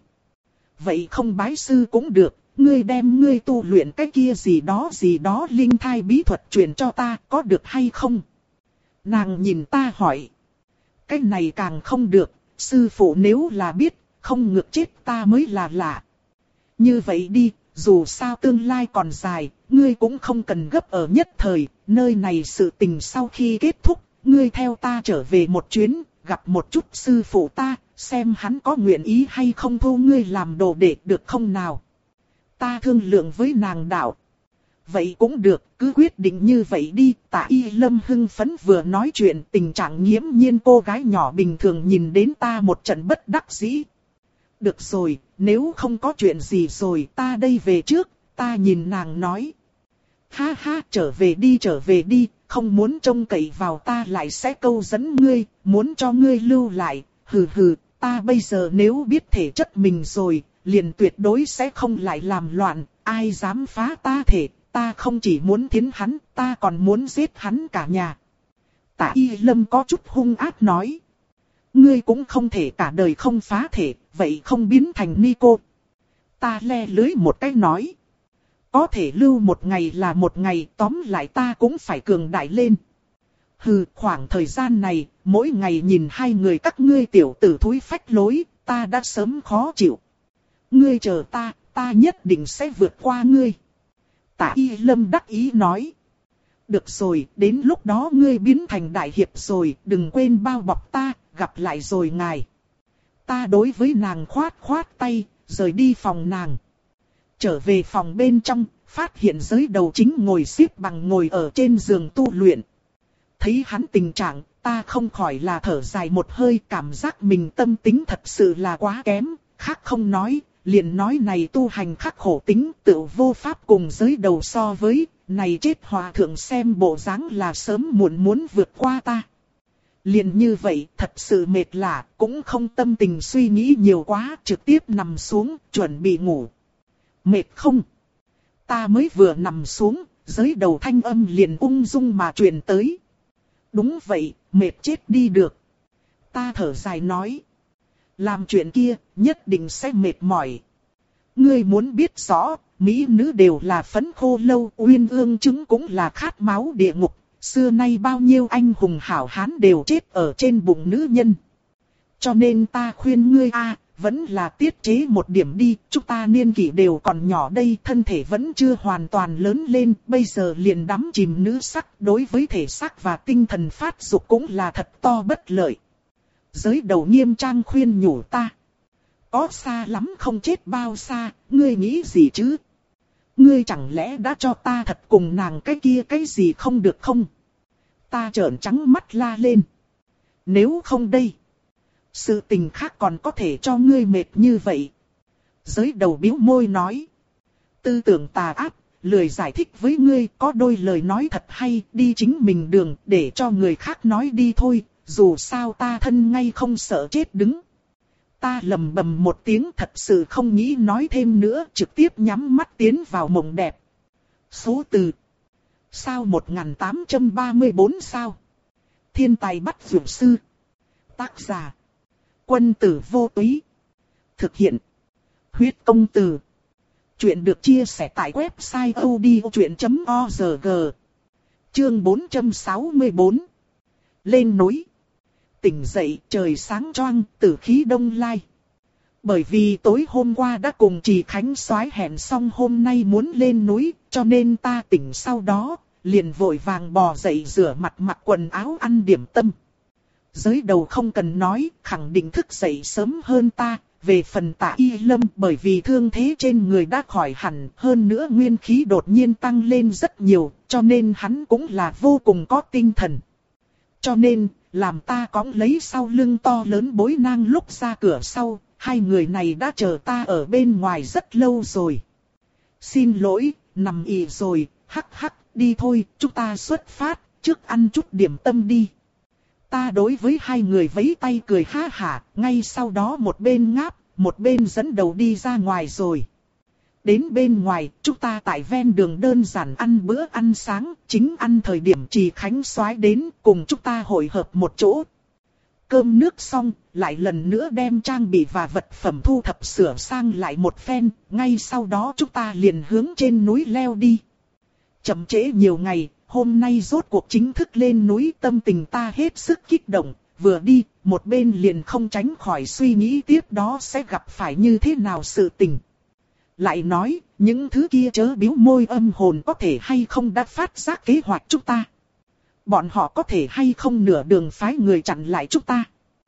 Vậy không bái sư cũng được, ngươi đem ngươi tu luyện cái kia gì đó gì đó linh thai bí thuật truyền cho ta, có được hay không? Nàng nhìn ta hỏi. Cái này càng không được, sư phụ nếu là biết, không ngược chết ta mới là lạ. Như vậy đi, dù sao tương lai còn dài, ngươi cũng không cần gấp ở nhất thời, nơi này sự tình sau khi kết thúc. Ngươi theo ta trở về một chuyến, gặp một chút sư phụ ta, xem hắn có nguyện ý hay không thu ngươi làm đồ đệ được không nào. Ta thương lượng với nàng đạo. Vậy cũng được, cứ quyết định như vậy đi. Tạ Y Lâm hưng phấn vừa nói chuyện, tình trạng nghiễm nhiên cô gái nhỏ bình thường nhìn đến ta một trận bất đắc dĩ. Được rồi, nếu không có chuyện gì rồi ta đây về trước, ta nhìn nàng nói. Ha ha, trở về đi trở về đi. Không muốn trông cậy vào ta lại sẽ câu dẫn ngươi, muốn cho ngươi lưu lại, hừ hừ, ta bây giờ nếu biết thể chất mình rồi, liền tuyệt đối sẽ không lại làm loạn, ai dám phá ta thể, ta không chỉ muốn thiến hắn, ta còn muốn giết hắn cả nhà. Tạ Y Lâm có chút hung ác nói. Ngươi cũng không thể cả đời không phá thể, vậy không biến thành Nico. Ta le lưới một cái nói. Có thể lưu một ngày là một ngày, tóm lại ta cũng phải cường đại lên. Hừ, khoảng thời gian này, mỗi ngày nhìn hai người các ngươi tiểu tử thúi phách lối, ta đã sớm khó chịu. Ngươi chờ ta, ta nhất định sẽ vượt qua ngươi. Tạ Y Lâm đắc ý nói. Được rồi, đến lúc đó ngươi biến thành đại hiệp rồi, đừng quên bao bọc ta, gặp lại rồi ngài. Ta đối với nàng khoát khoát tay, rời đi phòng nàng. Trở về phòng bên trong, phát hiện giới đầu chính ngồi xếp bằng ngồi ở trên giường tu luyện. Thấy hắn tình trạng, ta không khỏi là thở dài một hơi, cảm giác mình tâm tính thật sự là quá kém, khác không nói, liền nói này tu hành khắc khổ tính tự vô pháp cùng giới đầu so với, này chết hòa thượng xem bộ dáng là sớm muộn muốn vượt qua ta. Liền như vậy, thật sự mệt lạ, cũng không tâm tình suy nghĩ nhiều quá, trực tiếp nằm xuống, chuẩn bị ngủ. Mệt không? Ta mới vừa nằm xuống, giới đầu thanh âm liền ung dung mà truyền tới. Đúng vậy, mệt chết đi được. Ta thở dài nói. Làm chuyện kia, nhất định sẽ mệt mỏi. Ngươi muốn biết rõ, mỹ nữ đều là phấn khô lâu, uyên ương chứng cũng là khát máu địa ngục. Xưa nay bao nhiêu anh hùng hảo hán đều chết ở trên bụng nữ nhân. Cho nên ta khuyên ngươi a, vẫn là tiết chế một điểm đi, chúng ta niên kỷ đều còn nhỏ đây, thân thể vẫn chưa hoàn toàn lớn lên, bây giờ liền đắm chìm nữ sắc, đối với thể xác và tinh thần phát dục cũng là thật to bất lợi. Giới đầu nghiêm trang khuyên nhủ ta. Có xa lắm không chết bao xa, ngươi nghĩ gì chứ? Ngươi chẳng lẽ đã cho ta thật cùng nàng cái kia cái gì không được không? Ta trợn trắng mắt la lên. Nếu không đây, sự tình khác còn có thể cho ngươi mệt như vậy. Giới đầu bĩu môi nói. Tư tưởng tà ác, lười giải thích với ngươi, có đôi lời nói thật hay, đi chính mình đường, để cho người khác nói đi thôi, dù sao ta thân ngay không sợ chết đứng. Ta lầm bầm một tiếng, thật sự không nghĩ nói thêm nữa, trực tiếp nhắm mắt tiến vào mộng đẹp. Số từ. Sao một nghìn tám trăm ba mươi tư sao? Thiên tài bắt dược sư. Tác giả. Quân tử vô túy. Thực hiện. Huyết công từ. Chuyện được chia sẻ tại website odchuyện chấm org. Chương bốn trăm sáu mươi tư. Lên núi. Tỉnh dậy, trời sáng choang, tử khí đông lai. Bởi vì tối hôm qua đã cùng Trì Khánh soái hẹn xong hôm nay muốn lên núi, cho nên ta tỉnh sau đó, liền vội vàng bò dậy rửa mặt mặc quần áo ăn điểm tâm. Giới đầu không cần nói, khẳng định thức dậy sớm hơn ta. Về phần Tạ Y Lâm, bởi vì thương thế trên người đã khỏi hẳn, hơn nữa nguyên khí đột nhiên tăng lên rất nhiều, cho nên hắn cũng là vô cùng có tinh thần. Cho nên, làm ta cõng lấy sau lưng to lớn bối nang lúc ra cửa sau, hai người này đã chờ ta ở bên ngoài rất lâu rồi. Xin lỗi, nằm ì rồi, hắc hắc, đi thôi, chúng ta xuất phát, trước ăn chút điểm tâm đi. Ta đối với hai người vẫy tay cười ha hả, ngay sau đó một bên ngáp, một bên dẫn đầu đi ra ngoài rồi. Đến bên ngoài, chúng ta tại ven đường đơn giản ăn bữa ăn sáng, chính ăn thời điểm Trì Khánh soái đến, cùng chúng ta hội hợp một chỗ. Cơm nước xong, lại lần nữa đem trang bị và vật phẩm thu thập sửa sang lại một phen, ngay sau đó chúng ta liền hướng trên núi leo đi. Chậm trễ nhiều ngày, hôm nay rốt cuộc chính thức lên núi, tâm tình ta hết sức kích động, vừa đi, một bên liền không tránh khỏi suy nghĩ tiếp đó sẽ gặp phải như thế nào sự tình. Lại nói, những thứ kia chớ biếu môi âm hồn có thể hay không đã phát giác kế hoạch chúng ta. Bọn họ có thể hay không nửa đường phái người chặn lại chúng ta.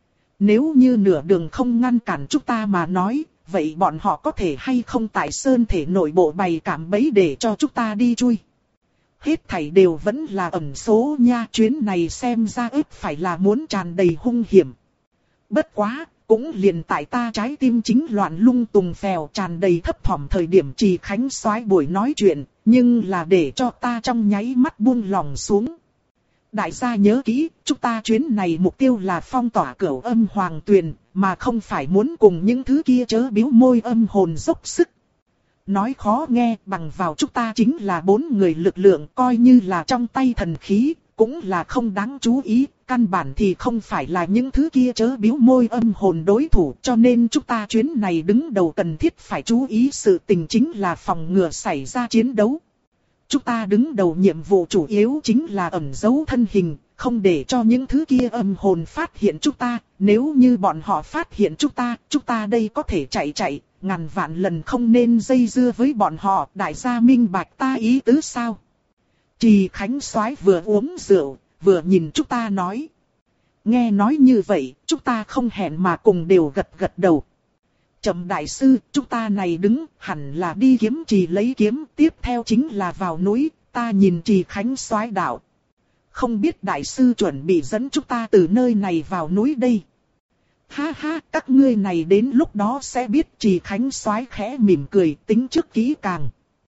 Nếu như nửa đường không ngăn cản chúng ta mà nói, vậy bọn họ có thể hay không tại sơn thể nội bộ bày cạm bẫy để cho chúng ta đi chui. Hết thảy đều vẫn là ẩn số nha, chuyến này xem ra ít phải là muốn tràn đầy hung hiểm. Bất quá, cũng liền tại ta trái tim chính loạn lung tung phèo tràn đầy thấp thỏm thời điểm Trì Khánh soái buổi nói chuyện, nhưng là để cho ta trong nháy mắt buông lòng xuống. Đại gia nhớ kỹ, chúng ta chuyến này mục tiêu là phong tỏa cửu âm hoàng tuyền, mà không phải muốn cùng những thứ kia chớ biếu môi âm hồn dốc sức. Nói khó nghe, bằng vào chúng ta chính là bốn người lực lượng, coi như là trong tay thần khí, cũng là không đáng chú ý, căn bản thì không phải là những thứ kia chớ biếu môi âm hồn đối thủ, cho nên chúng ta chuyến này đứng đầu cần thiết phải chú ý sự tình chính là phòng ngừa xảy ra chiến đấu. Chúng ta đứng đầu nhiệm vụ chủ yếu chính là ẩn giấu thân hình, không để cho những thứ kia âm hồn phát hiện chúng ta. Nếu như bọn họ phát hiện chúng ta, chúng ta đây có thể chạy chạy, ngàn vạn lần không nên dây dưa với bọn họ. Đại gia minh bạch ta ý tứ sao? Trì Khánh Soái vừa uống rượu, vừa nhìn chúng ta nói. Nghe nói như vậy, chúng ta không hẹn mà cùng đều gật gật đầu. Trầm đại sư, chúng ta này đứng, hẳn là đi kiếm trì lấy kiếm, tiếp theo chính là vào núi, ta nhìn Trì Khánh Soái đạo. Không biết đại sư chuẩn bị dẫn chúng ta từ nơi này vào núi đây. Ha ha, các ngươi này đến lúc đó sẽ biết. Trì Khánh Soái khẽ mỉm cười, tính trước kỹ càng.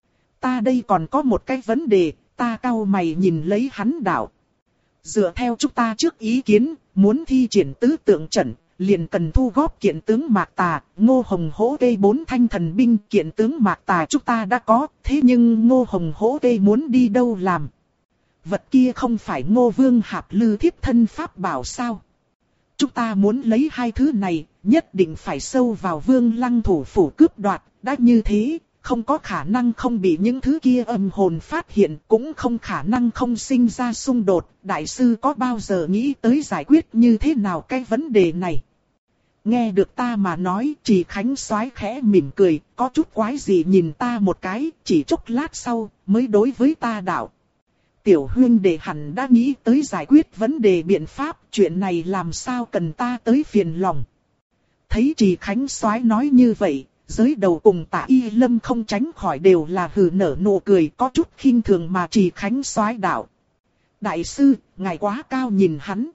Ta đây còn có một cái vấn đề, ta cau mày nhìn lấy hắn đạo. Dựa theo chúng ta trước ý kiến, muốn thi triển tứ tượng trận, liền cần thu góp kiện tướng Mạc Tà, Ngô Hồng Hỗ Tê bốn thanh thần binh. Kiện tướng Mạc Tà chúng ta đã có, thế nhưng Ngô Hồng Hỗ Tê muốn đi đâu làm? Vật kia không phải Ngô Vương Hạp Lư thiếp thân pháp bảo sao? Chúng ta muốn lấy hai thứ này, nhất định phải sâu vào Vương Lăng thủ phủ cướp đoạt. Đã như thế, không có khả năng không bị những thứ kia âm hồn phát hiện, cũng không khả năng không sinh ra xung đột. Đại sư có bao giờ nghĩ tới giải quyết như thế nào cái vấn đề này? Nghe được ta mà nói, Trì Khánh Soái khẽ mỉm cười, có chút quái gì nhìn ta một cái, chỉ chốc lát sau, mới đối với ta đạo. Tiểu huynh đệ hẳn đã nghĩ tới giải quyết vấn đề biện pháp, chuyện này làm sao cần ta tới phiền lòng. Thấy Trì Khánh Soái nói như vậy, giới đầu cùng Tạ Y Lâm không tránh khỏi đều là hừ nở nụ cười, có chút khinh thường mà Trì Khánh Soái đạo. Đại sư, ngài quá cao nhìn hắn.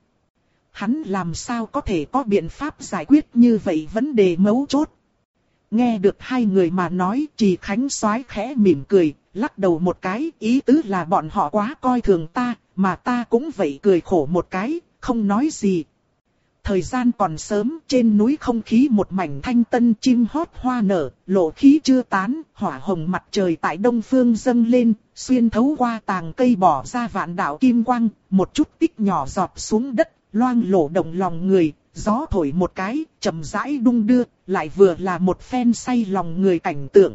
Hắn làm sao có thể có biện pháp giải quyết như vậy vấn đề mấu chốt. Nghe được hai người mà nói, Trì Khánh Soái khẽ mỉm cười, lắc đầu một cái, ý tứ là bọn họ quá coi thường ta, mà ta cũng vậy cười khổ một cái, không nói gì. Thời gian còn sớm, trên núi không khí một mảnh thanh tân, chim hót hoa nở, lộ khí chưa tán, hỏa hồng mặt trời tại đông phương dâng lên, xuyên thấu qua tàng cây bỏ ra vạn đạo kim quang, một chút tích nhỏ giọt xuống đất, loang lổ động lòng người, gió thổi một cái, chậm rãi đung đưa, lại vừa là một phen say lòng người cảnh tượng.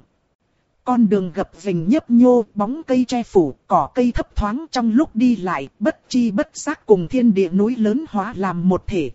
Con đường gập ghềnh nhấp nhô, bóng cây che phủ, cỏ cây thấp thoáng trong lúc đi lại, bất chi bất giác cùng thiên địa núi lớn hóa làm một thể.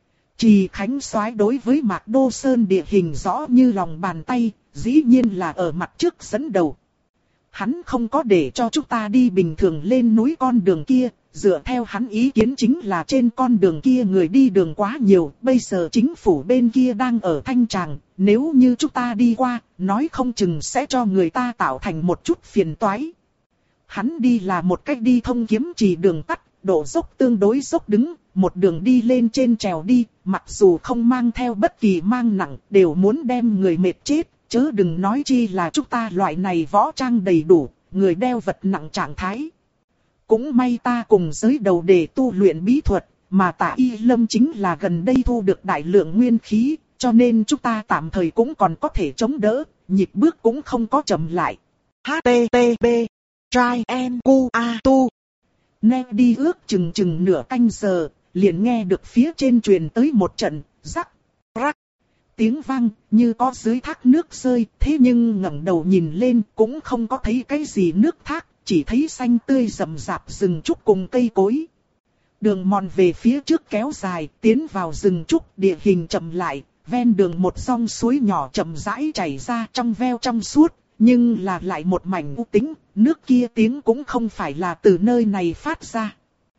Trì Khánh Soái đối với Mạc Đô Sơn địa hình rõ như lòng bàn tay, dĩ nhiên là ở mặt trước dẫn đầu. Hắn không có để cho chúng ta đi bình thường lên núi con đường kia, dựa theo hắn ý kiến chính là trên con đường kia người đi đường quá nhiều, bây giờ chính phủ bên kia đang ở Thanh Tràng, nếu như chúng ta đi qua, nói không chừng sẽ cho người ta tạo thành một chút phiền toái. Hắn đi là một cách đi thông kiếm chỉ đường tắt, độ dốc tương đối dốc đứng, một đường đi lên trên trèo đi, mặc dù không mang theo bất kỳ mang nặng, đều muốn đem người mệt chết, chớ đừng nói chi là chúng ta loại này võ trang đầy đủ, người đeo vật nặng trạng thái. Cũng may ta cùng giới đầu để tu luyện bí thuật, mà Tạ Y Lâm chính là gần đây thu được đại lượng nguyên khí, cho nên chúng ta tạm thời cũng còn có thể chống đỡ, nhịp bước cũng không có chậm lại. H T T P Trai En Cu A Tu Nghe đi ước chừng chừng nửa canh giờ, liền nghe được phía trên truyền tới một trận rắc, rắc. Tiếng vang như có dưới thác nước rơi, thế nhưng ngẩng đầu nhìn lên cũng không có thấy cái gì nước thác, chỉ thấy xanh tươi rậm rạp rừng trúc cùng cây cối. Đường mòn về phía trước kéo dài, tiến vào rừng trúc, địa hình chậm lại, ven đường một dòng suối nhỏ chậm rãi chảy ra trong veo trong suốt, nhưng là lại một mảnh u tĩnh, nước kia tiếng cũng không phải là từ nơi này phát ra.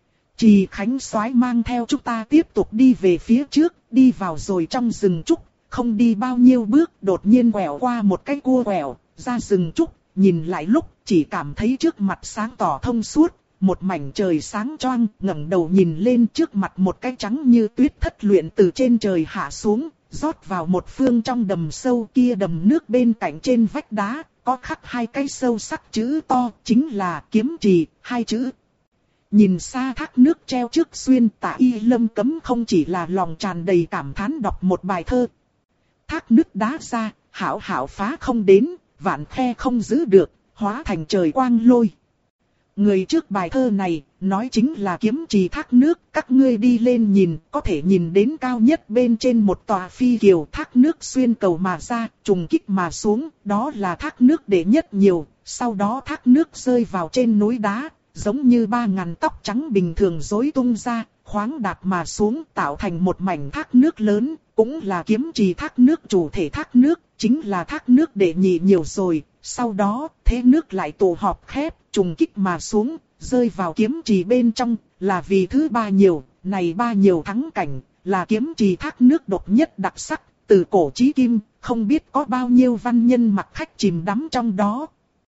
Trì Khánh Soái mang theo chúng ta tiếp tục đi về phía trước, đi vào rồi trong rừng trúc, không đi bao nhiêu bước, đột nhiên quẹo qua một cái cua quẹo, ra rừng trúc, nhìn lại lúc chỉ cảm thấy trước mặt sáng tỏ thông suốt, một mảnh trời sáng choang, ngẩng đầu nhìn lên trước mặt một cái trắng như tuyết thất luyện từ trên trời hạ xuống, rót vào một phương trong đầm sâu kia, đầm nước bên cạnh trên vách đá, có khắc hai cái sâu sắc chữ to, chính là kiếm trì, hai chữ. Nhìn xa thác nước treo trước xuyên, Tạ Y Lâm cấm không chỉ là lòng tràn đầy cảm thán đọc một bài thơ. Thác nước đá ra, hảo hảo phá không đến, vạn khe không giữ được, hóa thành trời quang lôi. Người trước bài thơ này, nói chính là kiếm trì thác nước, các ngươi đi lên nhìn, có thể nhìn đến cao nhất bên trên một tòa phi kiều thác nước xuyên cầu mà ra, trùng kích mà xuống, đó là thác nước đệ nhất nhiều, sau đó thác nước rơi vào trên núi đá, giống như ba ngàn tóc trắng bình thường rối tung ra, khoáng đạp mà xuống tạo thành một mảnh thác nước lớn, cũng là kiếm trì thác nước chủ thể thác nước, chính là thác nước đệ nhị nhiều rồi. Sau đó, thế nước lại tụ họp khép, trùng kích mà xuống, rơi vào kiếm trì bên trong, là vì thứ ba nhiều, này ba nhiều thắng cảnh, là kiếm trì thác nước độc nhất đặc sắc, từ cổ chí kim, không biết có bao nhiêu văn nhân mặc khách chìm đắm trong đó.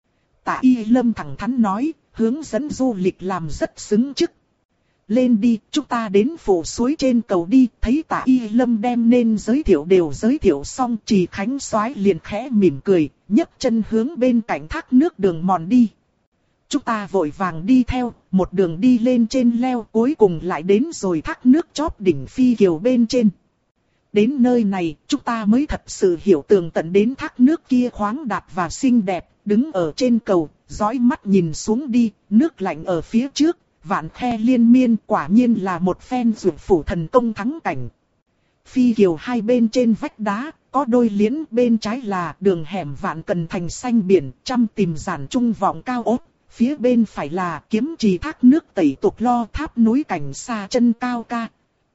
Tạ Y Lâm thẳng thắn nói, hướng dẫn du lịch làm rất xứng chức. Lên đi, chúng ta đến phủ suối trên cầu đi, thấy Tạ Y Lâm đem nên giới thiệu đều giới thiệu xong, Trì Khánh Soái liền khẽ mỉm cười, nhấc chân hướng bên cạnh thác nước đường mòn đi. Chúng ta vội vàng đi theo, một đường đi lên trên leo, cuối cùng lại đến rồi thác nước chóp đỉnh phi kiều bên trên. Đến nơi này, chúng ta mới thật sự hiểu tường tận đến thác nước kia khoáng đạt và xinh đẹp, đứng ở trên cầu, dõi mắt nhìn xuống đi, nước lạnh ở phía trước. Vạn khe liên miên, quả nhiên là một phen dược phủ thần công thắng cảnh. Phi kiều hai bên trên vách đá, có đôi liễn, bên trái là đường hẻm vạn cần thành xanh biển, trăm tìm giản trung vọng cao ốt. Phía bên phải là kiếm trì thác nước tẩy tục lo tháp núi cảnh xa chân cao ca.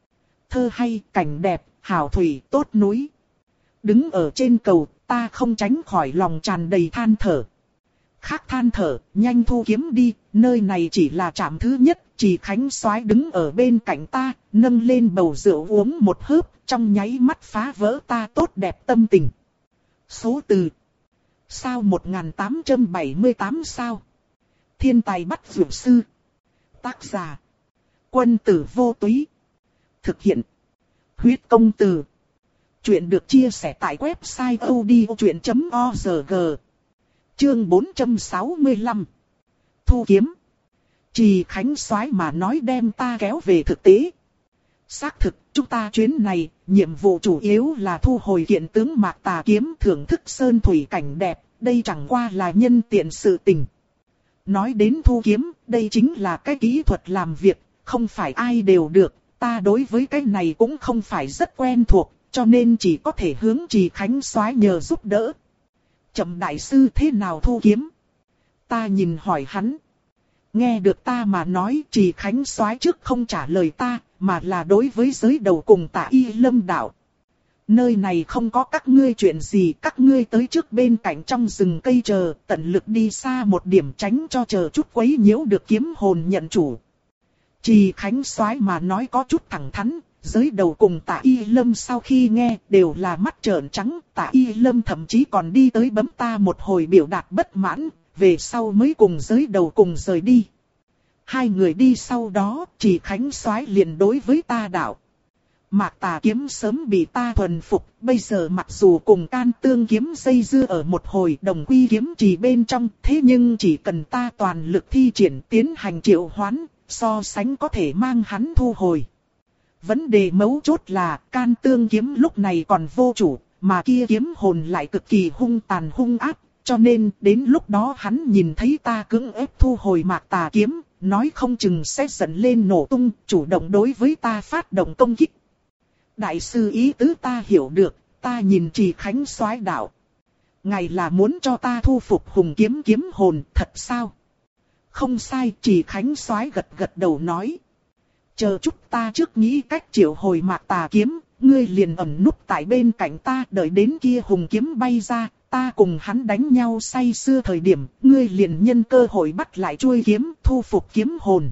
Thơ hay, cảnh đẹp, hảo thủy, tốt núi. Đứng ở trên cầu, ta không tránh khỏi lòng tràn đầy than thở. Khác than thở, nhanh thu kiếm đi, nơi này chỉ là trạm thứ nhất. Trì Khánh Soái đứng ở bên cạnh ta, nâng lên bầu rượu uống một hớp, trong nháy mắt phá vỡ ta tốt đẹp tâm tình. Số từ sao một nghìn tám trăm bảy mươi tám sao. Thiên tài bắt dược sư. Tác giả Quân Tử Vô Túy. Thực hiện Huyết Công Từ. Chuyện được chia sẻ tại website odchuyện chấm org. Chương bốn trăm sáu mươi lăm. Thu kiếm. Trì Khánh Soái mà nói đem ta kéo về thực tế. Xác thực, chúng ta chuyến này, nhiệm vụ chủ yếu là thu hồi kiện tướng Mạc Tà kiếm, thưởng thức sơn thủy cảnh đẹp, đây chẳng qua là nhân tiện sự tình. Nói đến thu kiếm, đây chính là cái kỹ thuật làm việc, không phải ai đều được, ta đối với cái này cũng không phải rất quen thuộc, cho nên chỉ có thể hướng Trì Khánh Soái nhờ giúp đỡ. Trầm đại sư thế nào thu kiếm? Ta nhìn hỏi hắn. Nghe được ta mà nói, Trì Khánh Soái trước không trả lời ta, mà là đối với giới đầu cùng Tạ Y Lâm đạo. Nơi này không có các ngươi chuyện gì, các ngươi tới trước bên cạnh trong rừng cây chờ, tận lực đi xa một điểm tránh cho chờ chút quấy nhiễu được kiếm hồn nhận chủ. Trì Khánh Soái mà nói có chút thẳng thắn, giới đầu cùng Tạ Y Lâm sau khi nghe đều là mắt trợn trắng, Tạ Y Lâm thậm chí còn đi tới bấm ta một hồi biểu đạt bất mãn, về sau mới cùng giới đầu cùng rời đi. Hai người đi sau đó, Trì Khánh Soái liền đối với ta đạo. Mạc Tà kiếm sớm bị ta thuần phục, bây giờ mặc dù cùng Can Tương kiếm dây dưa ở một hồi đồng quy kiếm trì bên trong, thế nhưng chỉ cần ta toàn lực thi triển tiến hành triệu hoán, so sánh có thể mang hắn thu hồi. Vấn đề mấu chốt là Can Tương kiếm lúc này còn vô chủ, mà kia kiếm hồn lại cực kỳ hung tàn hung ác, cho nên đến lúc đó hắn nhìn thấy ta cưỡng ép thu hồi Mạc Tà kiếm, nói không chừng sẽ giận lên nổ tung, chủ động đối với ta phát động công kích. Đại sư ý tứ ta hiểu được, ta nhìn Trì Khánh Soái đạo. Ngài là muốn cho ta thu phục hùng kiếm kiếm hồn, thật sao? Không sai, Trì Khánh Soái gật gật đầu nói. Chờ chút ta trước nghĩ cách triệu hồi Mạc Tà kiếm, ngươi liền ẩn núp tại bên cạnh ta, đợi đến kia hùng kiếm bay ra, ta cùng hắn đánh nhau say sưa thời điểm, ngươi liền nhân cơ hội bắt lại chuôi kiếm, thu phục kiếm hồn.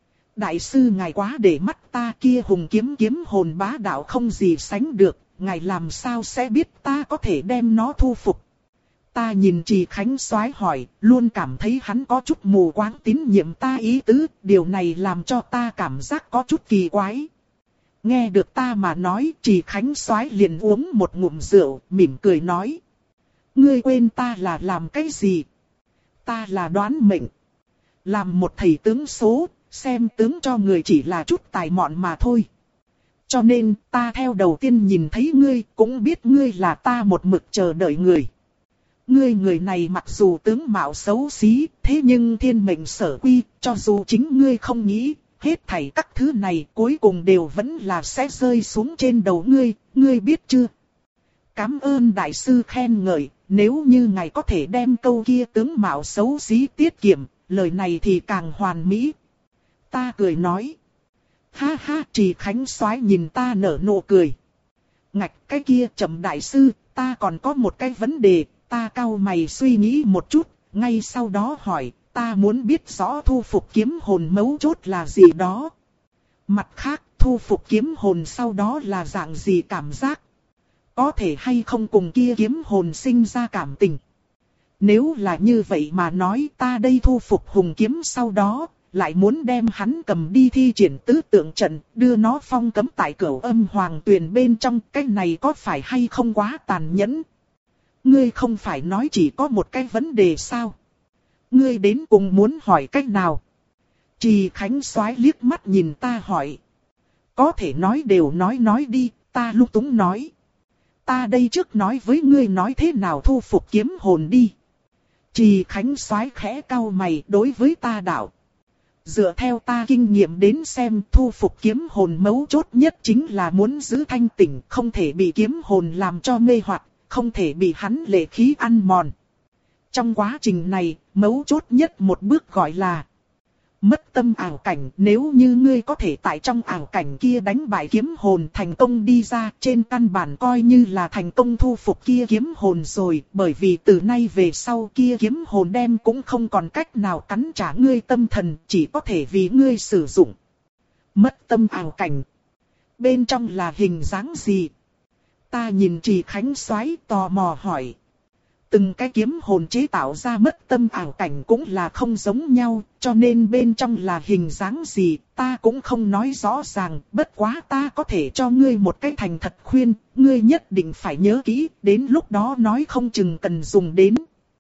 Đại sư ngài quá để mắt ta, kia hùng kiếm kiếm hồn bá đạo không gì sánh được, ngài làm sao sẽ biết ta có thể đem nó thu phục. Ta nhìn Trì Khánh Soái hỏi, luôn cảm thấy hắn có chút mù quáng tín nhiệm ta ý tứ, điều này làm cho ta cảm giác có chút kỳ quái. Nghe được ta mà nói, Trì Khánh Soái liền uống một ngụm rượu, mỉm cười nói. Ngươi quên ta là làm cái gì? Ta là đoán mệnh. Làm một thầy tướng số, xem tướng cho người chỉ là chút tài mọn mà thôi. Cho nên, ta theo đầu tiên nhìn thấy ngươi, cũng biết ngươi là ta một mực chờ đợi người. Ngươi người này mặc dù tướng mạo xấu xí, thế nhưng thiên mệnh sở quy, cho dù chính ngươi không nghĩ, hết thảy các thứ này cuối cùng đều vẫn là sẽ rơi xuống trên đầu ngươi, ngươi biết chưa? Cảm ơn đại sư khen ngợi, nếu như ngài có thể đem câu kia tướng mạo xấu xí tiết kiệm, lời này thì càng hoàn mỹ. Ta cười nói. Ha ha, Trì Khánh Soái nhìn ta nở nụ cười. Ngạch, cái kia Trầm đại sư, ta còn có một cái vấn đề, ta cau mày suy nghĩ một chút, ngay sau đó hỏi, ta muốn biết rõ thu phục kiếm hồn mấu chốt là gì đó. Mặt khác, thu phục kiếm hồn sau đó là dạng gì cảm giác? Có thể hay không cùng kia kiếm hồn sinh ra cảm tình? Nếu là như vậy mà nói, ta đây thu phục hùng kiếm sau đó, lại muốn đem hắn cầm đi thi triển tứ tượng trận, đưa nó phong cấm tại cửu âm hoàng tuyền bên trong, cái này có phải hay không quá tàn nhẫn? Ngươi không phải nói chỉ có một cái vấn đề sao? Ngươi đến cùng muốn hỏi cách nào? Trì Khánh Soái liếc mắt nhìn ta hỏi. Có thể nói đều nói nói đi, ta lung túng nói. Ta đây trước nói với ngươi nói thế nào thu phục kiếm hồn đi. Trì Khánh Soái khẽ cau mày đối với ta đạo. Dựa theo ta kinh nghiệm đến xem, thu phục kiếm hồn mấu chốt nhất chính là muốn giữ thanh tỉnh, không thể bị kiếm hồn làm cho mê hoặc, không thể bị hắn lệ khí ăn mòn. Trong quá trình này, mấu chốt nhất một bước gọi là mất tâm ảo cảnh. Nếu như ngươi có thể tại trong ảo cảnh kia đánh bại kiếm hồn thành công đi ra, trên căn bản coi như là thành công thu phục kia kiếm hồn rồi. Bởi vì từ nay về sau kia kiếm hồn đem cũng không còn cách nào cắn trả ngươi tâm thần, chỉ có thể vì ngươi sử dụng. Mất tâm ảo cảnh. Bên trong là hình dáng gì? Ta nhìn Trì Khánh Soái tò mò hỏi. Từng cái kiếm hồn chế tạo ra mất tâm ảo cảnh cũng là không giống nhau, cho nên bên trong là hình dáng gì, ta cũng không nói rõ ràng, bất quá ta có thể cho ngươi một cái thành thật khuyên, ngươi nhất định phải nhớ kỹ, đến lúc đó nói không chừng cần dùng đến.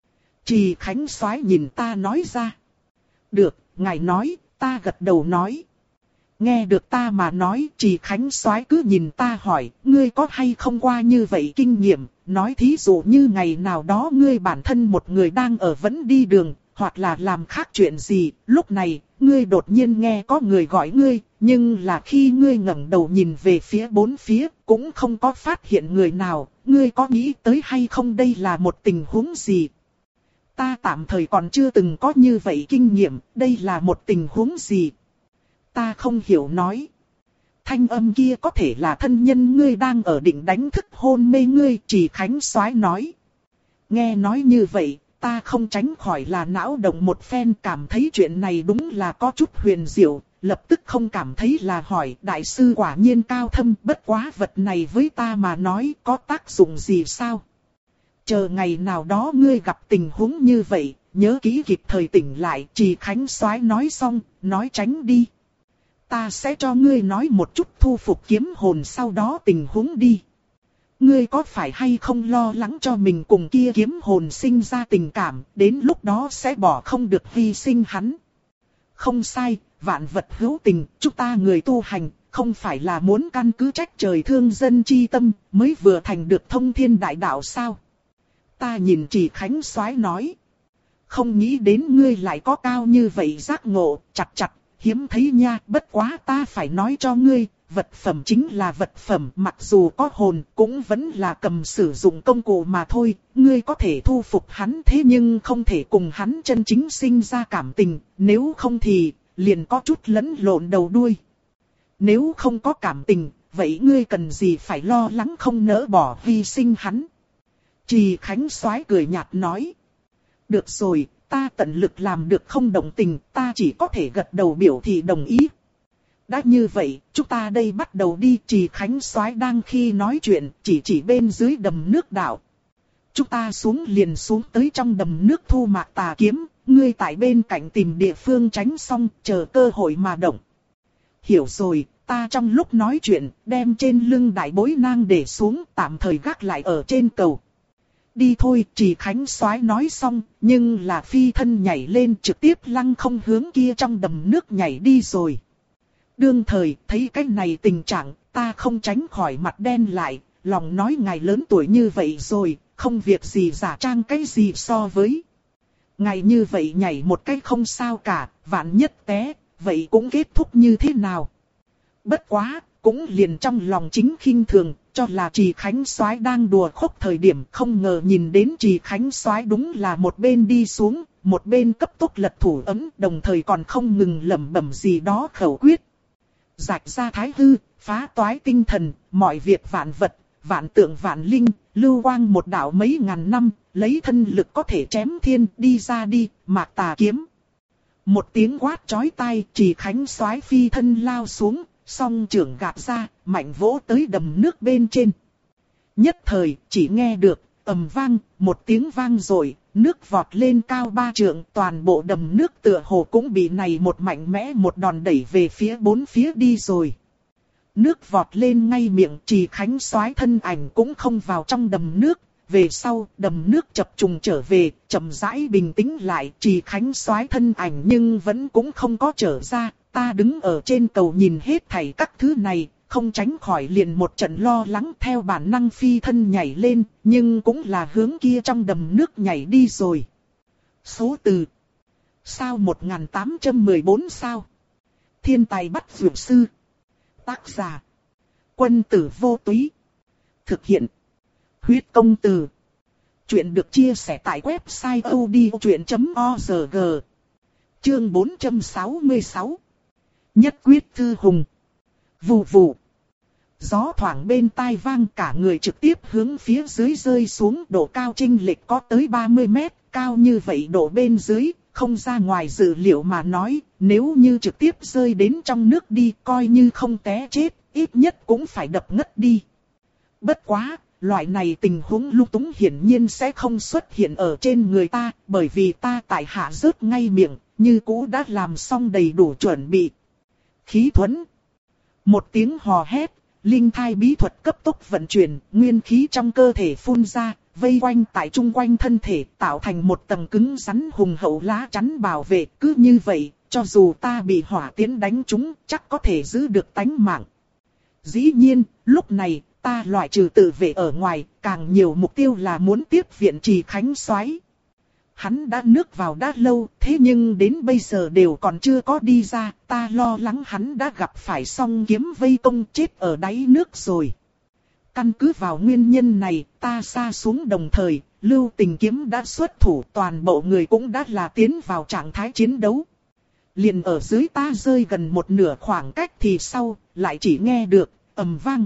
Trì Khánh Soái nhìn ta nói ra. Được, ngài nói, ta gật đầu nói. Nghe được ta mà nói, Trì Khánh Soái cứ nhìn ta hỏi, ngươi có hay không qua như vậy kinh nghiệm, nói thí dụ như ngày nào đó ngươi bản thân một người đang ở vẫn đi đường, hoặc là làm khác chuyện gì, lúc này, ngươi đột nhiên nghe có người gọi ngươi, nhưng là khi ngươi ngẩng đầu nhìn về phía bốn phía, cũng không có phát hiện người nào, ngươi có nghĩ tới hay không đây là một tình huống gì? Ta tạm thời còn chưa từng có như vậy kinh nghiệm, đây là một tình huống gì? Ta không hiểu nói. Thanh âm kia có thể là thân nhân ngươi đang ở định đánh thức hôn mê ngươi, Trì Khánh Soái nói. Nghe nói như vậy, ta không tránh khỏi là não động một phen, cảm thấy chuyện này đúng là có chút huyền diệu, lập tức không cảm thấy là hỏi, đại sư quả nhiên cao thâm, bất quá vật này với ta mà nói có tác dụng gì sao? Chờ ngày nào đó ngươi gặp tình huống như vậy, nhớ kỹ kịp thời tỉnh lại, Trì Khánh Soái nói xong, nói tránh đi. Ta sẽ cho ngươi nói một chút thu phục kiếm hồn sau đó tình huống đi. Ngươi có phải hay không lo lắng cho mình cùng kia kiếm hồn sinh ra tình cảm, đến lúc đó sẽ bỏ không được hy sinh hắn. Không sai, vạn vật hữu tình, chúng ta người tu hành, không phải là muốn căn cứ trách trời thương dân chi tâm, mới vừa thành được thông thiên đại đạo sao? Ta nhìn Trì Khánh Soái nói. Không nghĩ đến ngươi lại có cao như vậy giác ngộ, chặt chặt. Hiếm thấy nha, bất quá ta phải nói cho ngươi, vật phẩm chính là vật phẩm, mặc dù có hồn cũng vẫn là cầm sử dụng công cụ mà thôi, ngươi có thể thu phục hắn thế nhưng không thể cùng hắn chân chính sinh ra cảm tình, nếu không thì liền có chút lẫn lộn đầu đuôi. Nếu không có cảm tình, vậy ngươi cần gì phải lo lắng không nỡ bỏ hy sinh hắn? Trì Khánh Soái cười nhạt nói. Được rồi. Ta tận lực làm được không động tình, ta chỉ có thể gật đầu biểu thị đồng ý. Đã như vậy, chúng ta đây bắt đầu đi. Trì Khánh Soái đang khi nói chuyện, chỉ chỉ bên dưới đầm nước đảo. Chúng ta xuống liền xuống tới trong đầm nước thu mạc tà kiếm, ngươi tại bên cạnh tìm địa phương tránh xong, chờ cơ hội mà động. Hiểu rồi, ta trong lúc nói chuyện, đem trên lưng đại bối nang để xuống, tạm thời gác lại ở trên cầu. Đi thôi, Trì Khánh Soái nói xong, nhưng là phi thân nhảy lên trực tiếp lăng không hướng kia trong đầm nước nhảy đi rồi. Đương thời, thấy cái này tình trạng, ta không tránh khỏi mặt đen lại, lòng nói ngài lớn tuổi như vậy rồi, không việc gì giả trang cái gì so với. Ngày như vậy nhảy một cái không sao cả, vạn nhất té, vậy cũng kết thúc như thế nào? Bất quá, cũng liền trong lòng chính khinh thường, cho là Trì Khánh Soái đang đùa khúc thời điểm, không ngờ nhìn đến Trì Khánh Soái đúng là một bên đi xuống, một bên cấp tốc lật thủ ấm, đồng thời còn không ngừng lẩm bẩm gì đó khẩu quyết. Rạch ra thái hư, phá toái tinh thần, mọi việc vạn vật, vạn tượng vạn linh, lưu quang một đạo mấy ngàn năm, lấy thân lực có thể chém thiên, đi ra đi, mạc tà kiếm. Một tiếng quát chói tai, Trì Khánh Soái phi thân lao xuống, song trưởng gạt ra, mạnh vỗ tới đầm nước bên trên. Nhất thời, chỉ nghe được, ầm vang, một tiếng vang rồi, nước vọt lên cao ba trượng, toàn bộ đầm nước tựa hồ cũng bị này một mạnh mẽ một đòn đẩy về phía bốn phía đi rồi. Nước vọt lên ngay miệng, Trì Khánh Soái thân ảnh cũng không vào trong đầm nước. Về sau, đầm nước chập trùng trở về, chậm rãi bình tĩnh lại, Trì Khánh Soái thân ảnh nhưng vẫn cũng không có trở ra. Ta đứng ở trên cầu nhìn hết thảy các thứ này, không tránh khỏi liền một trận lo lắng, theo bản năng phi thân nhảy lên, nhưng cũng là hướng kia trong đầm nước nhảy đi rồi. Số từ sao một nghìn tám trăm mười bốn sao. Thiên tài bắt dược sư. Tác giả Quân Tử Vô Túy. Thực hiện Huyết Công Từ. Chuyện được chia sẻ tại website odchuyện chấm org. Chương bốn trăm sáu mươi sáu. Nhất quyết thư hùng. Vù vù. Gió thoảng bên tai vang, cả người trực tiếp hướng phía dưới rơi xuống, độ cao chênh lệch có tới ba mươi mét, cao như vậy độ bên dưới, không ra ngoài dự liệu mà nói, nếu như trực tiếp rơi đến trong nước đi, coi như không té chết, ít nhất cũng phải đập ngất đi. Bất quá, loại này tình huống lung túng hiển nhiên sẽ không xuất hiện ở trên người ta, bởi vì ta tại hạ rớt ngay miệng, như cũ đã làm xong đầy đủ chuẩn bị. Khí thuẫn. Một tiếng hò hét, linh thai bí thuật cấp tốc vận chuyển, nguyên khí trong cơ thể phun ra, vây quanh tại chung quanh thân thể, tạo thành một tầng cứng rắn hùng hậu lá chắn bảo vệ. Cứ như vậy, cho dù ta bị hỏa tiến đánh trúng, chắc có thể giữ được tánh mạng. Dĩ nhiên, lúc này, ta loại trừ tự vệ ở ngoài, càng nhiều mục tiêu là muốn tiếp viện Trì Khánh Soái. Hắn đã nước vào đã lâu, thế nhưng đến bây giờ đều còn chưa có đi ra, ta lo lắng hắn đã gặp phải song kiếm vây công chết ở đáy nước rồi. Căn cứ vào nguyên nhân này, ta sa xuống đồng thời, Lưu Tình kiếm đã xuất thủ, toàn bộ người cũng đã là tiến vào trạng thái chiến đấu. Liền ở dưới ta rơi gần một nửa khoảng cách thì sau, lại chỉ nghe được, ầm vang.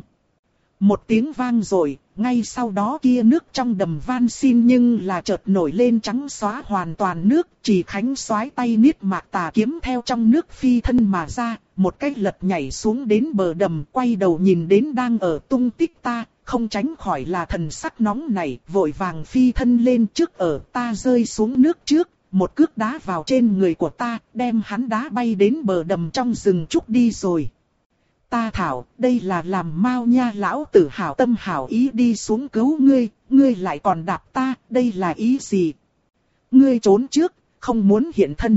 Một tiếng vang rồi, ngay sau đó kia nước trong đầm van xin nhưng là chợt nổi lên trắng xóa hoàn toàn nước. Trì Khánh Soái tay niết mạc tà kiếm theo trong nước phi thân mà ra, một cái lật nhảy xuống đến bờ đầm, quay đầu nhìn đến đang ở tung tích ta, không tránh khỏi là thần sắc nóng này, vội vàng phi thân lên trước ở ta rơi xuống nước trước, một cước đá vào trên người của ta, đem hắn đá bay đến bờ đầm trong rừng trúc đi rồi. Ta thảo, đây là làm mau nha, lão tử hảo tâm hảo ý đi xuống cứu ngươi, ngươi lại còn đạp ta, đây là ý gì? Ngươi trốn trước, không muốn hiện thân.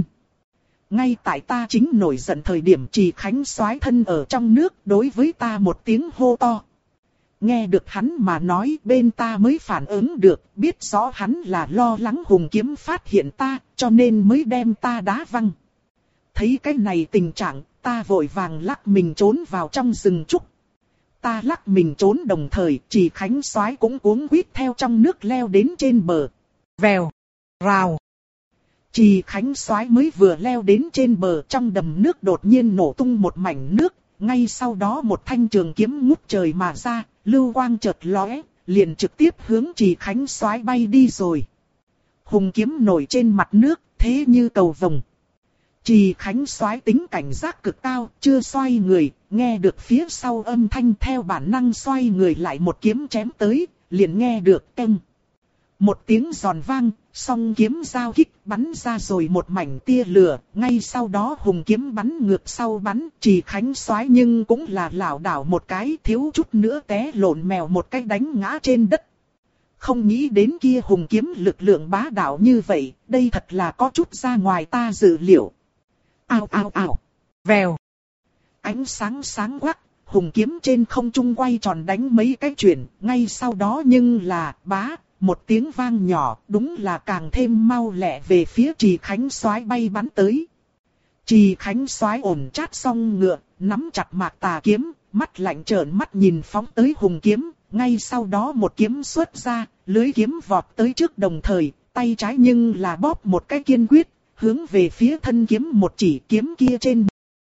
Ngay tại ta chính nổi giận thời điểm, Trì Khánh Soái thân ở trong nước, đối với ta một tiếng hô to. Nghe được hắn mà nói, bên ta mới phản ứng được, biết rõ hắn là lo lắng hùng kiếm phát hiện ta, cho nên mới đem ta đá văng. Thấy cái này tình trạng, ta vội vàng lắc mình trốn vào trong rừng trúc. Ta lắc mình trốn đồng thời, Trì Khánh Soái cũng cuống quýt theo trong nước leo đến trên bờ. Vèo, rào. Trì Khánh Soái mới vừa leo đến trên bờ, trong đầm nước đột nhiên nổ tung một mảnh nước, ngay sau đó một thanh trường kiếm ngút trời mà ra, lưu quang chợt lóe, liền trực tiếp hướng Trì Khánh Soái bay đi rồi. Hùng kiếm nổi trên mặt nước, thế như cầu vồng. Trì Khánh Soái tính cảnh giác cực cao, chưa xoay người, nghe được phía sau âm thanh theo bản năng xoay người lại một kiếm chém tới, liền nghe được keng. Một tiếng giòn vang, song kiếm giao kích bắn ra rồi một mảnh tia lửa, ngay sau đó hùng kiếm bắn ngược sau bắn, Trì Khánh Soái nhưng cũng là lảo đảo một cái, thiếu chút nữa té lộn mèo một cái đánh ngã trên đất. Không nghĩ đến kia hùng kiếm lực lượng bá đạo như vậy, đây thật là có chút ra ngoài ta dự liệu. Ao ao ao, vèo. Ánh sáng sáng quắc, hùng kiếm trên không trung quay tròn đánh mấy cái chuyển, ngay sau đó nhưng là bá, một tiếng vang nhỏ, đúng là càng thêm mau lẹ về phía Trì Khánh Soái bay bắn tới. Trì Khánh Soái ổn chát xong ngựa, nắm chặt mạc tà kiếm, mắt lạnh trợn mắt nhìn phóng tới hùng kiếm, ngay sau đó một kiếm xuất ra, lưới kiếm vọt tới trước đồng thời, tay trái nhưng là bóp một cái kiên quyết, hướng về phía thân kiếm một chỉ, kiếm kia trên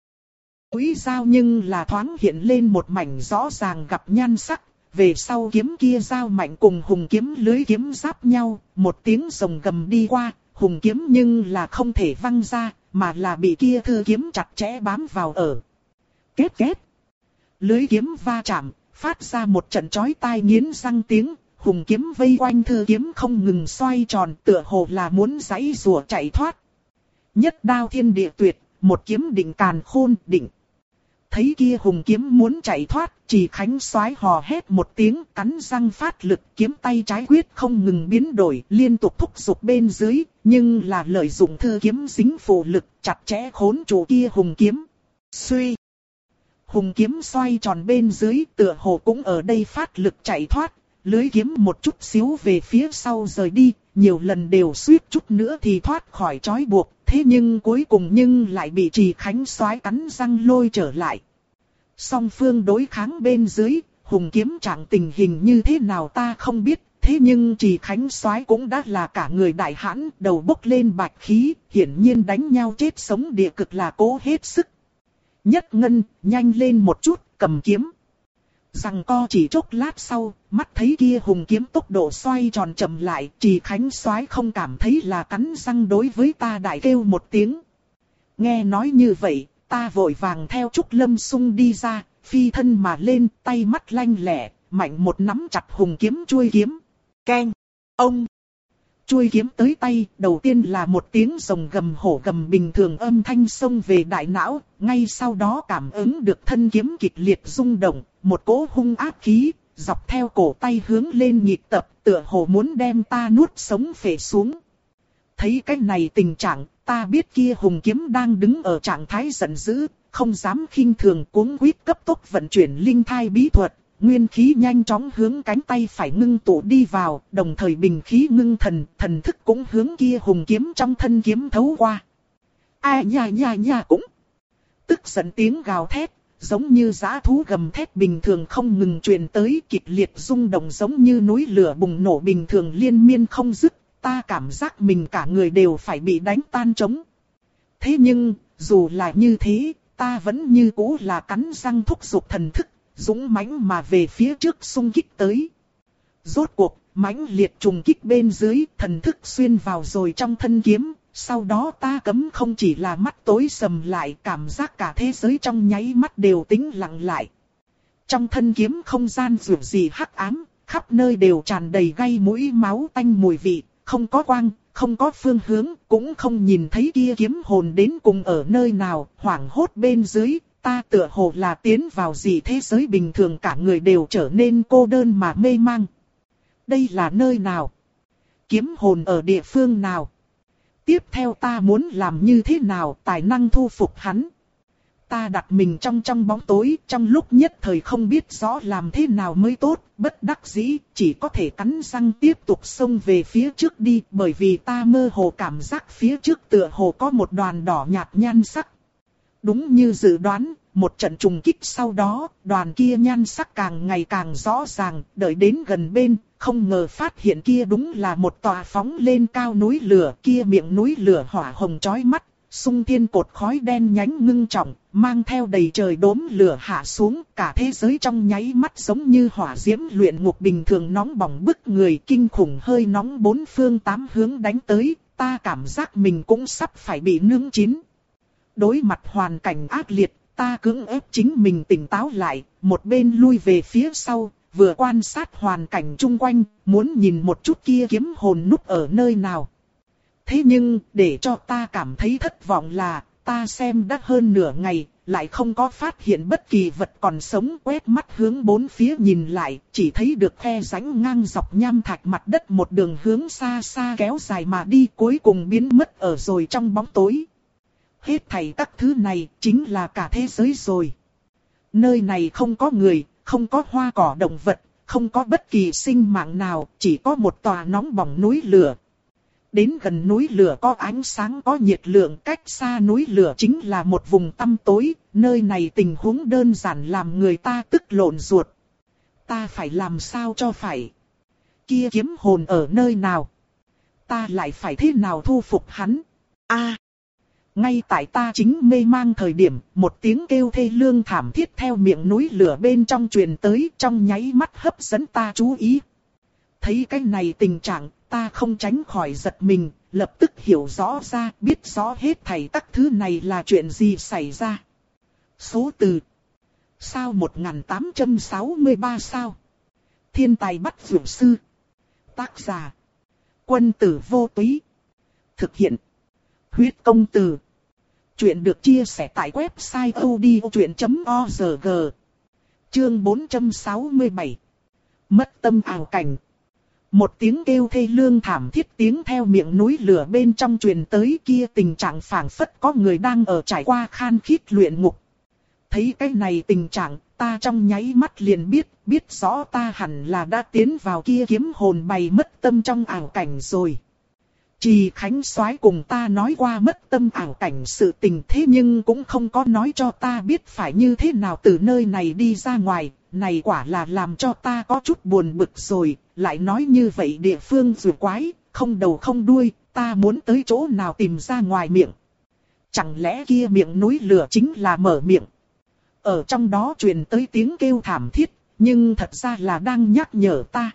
mũi dao nhưng là thoáng hiện lên một mảnh rõ ràng gặp nhan sắc. Về sau kiếm kia dao mạnh cùng hùng kiếm lưới kiếm giáp nhau, một tiếng rồng gầm đi qua, hùng kiếm nhưng là không thể văng ra, mà là bị kia thư kiếm chặt chẽ bám vào ở. Két két. Lưới kiếm va chạm, phát ra một trận chói tai nghiến răng tiếng, hùng kiếm vây quanh thư kiếm không ngừng xoay tròn, tựa hồ là muốn giãy giụa chạy thoát. Nhất đao thiên địa tuyệt, một kiếm định càn khôn định. Thấy kia hùng kiếm muốn chạy thoát, Trì Khánh Soái hò hét một tiếng, cắn răng phát lực, kiếm tay trái quyết không ngừng biến đổi, liên tục thúc giục bên dưới, nhưng là lợi dụng thư kiếm dính phù lực, chặt chẽ khốn trụ kia hùng kiếm. Suy! Hùng kiếm xoay tròn bên dưới, tựa hồ cũng ở đây phát lực chạy thoát, lưới kiếm một chút xíu về phía sau rời đi, nhiều lần đều suýt chút nữa thì thoát khỏi trói buộc, thế nhưng cuối cùng nhưng lại bị Trì Khánh Soái cắn răng lôi trở lại. Song phương đối kháng bên dưới, hùng kiếm trạng tình hình như thế nào ta không biết, thế nhưng Trì Khánh Soái cũng đã là cả người đại hãn, đầu bốc lên bạch khí, hiển nhiên đánh nhau chết sống địa cực là cố hết sức. Nhất Ngân, nhanh lên một chút, cầm kiếm. Rằng co chỉ chốc lát sau, mắt thấy kia hùng kiếm tốc độ xoay tròn chậm lại, Trì Khánh Soái không cảm thấy là cắn răng đối với ta đại kêu một tiếng. Nghe nói như vậy, ta vội vàng theo Trúc Lâm Xung đi ra, phi thân mà lên, tay mắt lanh lẹ, mạnh một nắm chặt hùng kiếm chuôi kiếm. Keng! Ông! Chuôi kiếm tới tay, đầu tiên là một tiếng rồng gầm hổ gầm bình thường âm thanh xông về đại não, ngay sau đó cảm ứng được thân kiếm kịch liệt rung động, một cỗ hung ác khí, dọc theo cổ tay hướng lên nhịp tập, tựa hồ muốn đem ta nuốt sống phệ xuống. Thấy cái này tình trạng, ta biết kia hùng kiếm đang đứng ở trạng thái giận dữ, không dám khinh thường, cuống quýt cấp tốc vận chuyển linh thai bí thuật. Nguyên khí nhanh chóng hướng cánh tay phải ngưng tụ đi vào, đồng thời bình khí ngưng thần, thần thức cũng hướng kia hùng kiếm trong thân kiếm thấu qua. Ai nha nha nha cũng. Tức giận tiếng gào thét, giống như dã thú gầm thét bình thường không ngừng truyền tới, kịch liệt rung động giống như núi lửa bùng nổ bình thường liên miên không dứt, ta cảm giác mình cả người đều phải bị đánh tan trống. Thế nhưng, dù là như thế, ta vẫn như cũ là cắn răng thúc giục thần thức. Dũng mãnh mà về phía trước xung kích tới. Rốt cuộc, mãnh liệt trùng kích bên dưới, thần thức xuyên vào rồi trong thân kiếm. Sau đó ta cấm không chỉ là mắt tối sầm lại, cảm giác cả thế giới trong nháy mắt đều tĩnh lặng lại. Trong thân kiếm không gian dù gì hắc ám, khắp nơi đều tràn đầy gây mũi máu tanh mùi vị, không có quang, không có phương hướng, cũng không nhìn thấy kia kiếm hồn đến cùng ở nơi nào, hoảng hốt bên dưới. Ta tựa hồ là tiến vào gì thế giới bình thường, cả người đều trở nên cô đơn mà mê mang. Đây là nơi nào? Kiếm hồn ở địa phương nào? Tiếp theo ta muốn làm như thế nào tài năng thu phục hắn? Ta đặt mình trong trong bóng tối, trong lúc nhất thời không biết rõ làm thế nào mới tốt, bất đắc dĩ, chỉ có thể cắn răng tiếp tục xông về phía trước đi, bởi vì ta mơ hồ cảm giác phía trước tựa hồ có một đoàn đỏ nhạt nhan sắc. Đúng như dự đoán, một trận trùng kích sau đó, đoàn kia nhan sắc càng ngày càng rõ ràng, đợi đến gần bên, không ngờ phát hiện kia đúng là một tòa phóng lên cao núi lửa, kia miệng núi lửa hỏa hồng chói mắt, xung thiên cột khói đen nhánh ngưng trọng, mang theo đầy trời đốm lửa hạ xuống, cả thế giới trong nháy mắt giống như hỏa diễm luyện ngục bình thường nóng bỏng bức người, kinh khủng hơi nóng bốn phương tám hướng đánh tới, ta cảm giác mình cũng sắp phải bị nướng chín. Đối mặt hoàn cảnh ác liệt, ta cưỡng ép chính mình tỉnh táo lại, một bên lui về phía sau, vừa quan sát hoàn cảnh chung quanh, muốn nhìn một chút kia kiếm hồn núp ở nơi nào. Thế nhưng, để cho ta cảm thấy thất vọng là, ta xem đã hơn nửa ngày, lại không có phát hiện bất kỳ vật còn sống. Quét mắt hướng bốn phía nhìn lại, chỉ thấy được khe rãnh ngang dọc nham thạch mặt đất một đường hướng xa xa kéo dài mà đi, cuối cùng biến mất ở rồi trong bóng tối. Hết thảy các thứ này chính là cả thế giới rồi. Nơi này không có người, không có hoa cỏ động vật, không có bất kỳ sinh mạng nào, chỉ có một tòa nóng bỏng núi lửa. Đến gần núi lửa có ánh sáng có nhiệt lượng, cách xa núi lửa chính là một vùng tăm tối, nơi này tình huống đơn giản làm người ta tức lộn ruột. Ta phải làm sao cho phải? Kia kiếm hồn ở nơi nào? Ta lại phải thế nào thu phục hắn? A! Ngay tại ta chính mê mang thời điểm, một tiếng kêu thê lương thảm thiết theo miệng núi lửa bên trong truyền tới, trong nháy mắt hấp dẫn ta chú ý. Thấy cái này tình trạng, ta không tránh khỏi giật mình, lập tức hiểu rõ ra, biết rõ hết thảy các thứ này là chuyện gì xảy ra. Số từ. Sao một nghìn tám trăm sáu mươi ba sao? Thiên tài bắt vượt sư. Tác giả. Quân tử vô túy. Thực hiện. Huyết công từ. Chuyện được chia sẻ tại website odchuyện chấm org. Chương bốn trăm sáu mươi bảy. Mất tâm ảo cảnh. Một tiếng kêu thê lương thảm thiết tiếng theo miệng núi lửa bên trong truyền tới, kia tình trạng phảng phất có người đang ở trải qua khan khít luyện ngục. Thấy cái này tình trạng, ta trong nháy mắt liền biết, biết rõ ta hẳn là đã tiến vào kia kiếm hồn bày mất tâm trong ảo cảnh rồi. Trì Khánh Soái cùng ta nói qua mất tâm ảo cảnh sự tình, thế nhưng cũng không có nói cho ta biết phải như thế nào từ nơi này đi ra ngoài, này quả là làm cho ta có chút buồn bực rồi, lại nói như vậy địa phương dù quái, không đầu không đuôi, ta muốn tới chỗ nào tìm ra ngoài miệng. Chẳng lẽ kia miệng núi lửa chính là mở miệng? Ở trong đó truyền tới tiếng kêu thảm thiết, nhưng thật ra là đang nhắc nhở ta.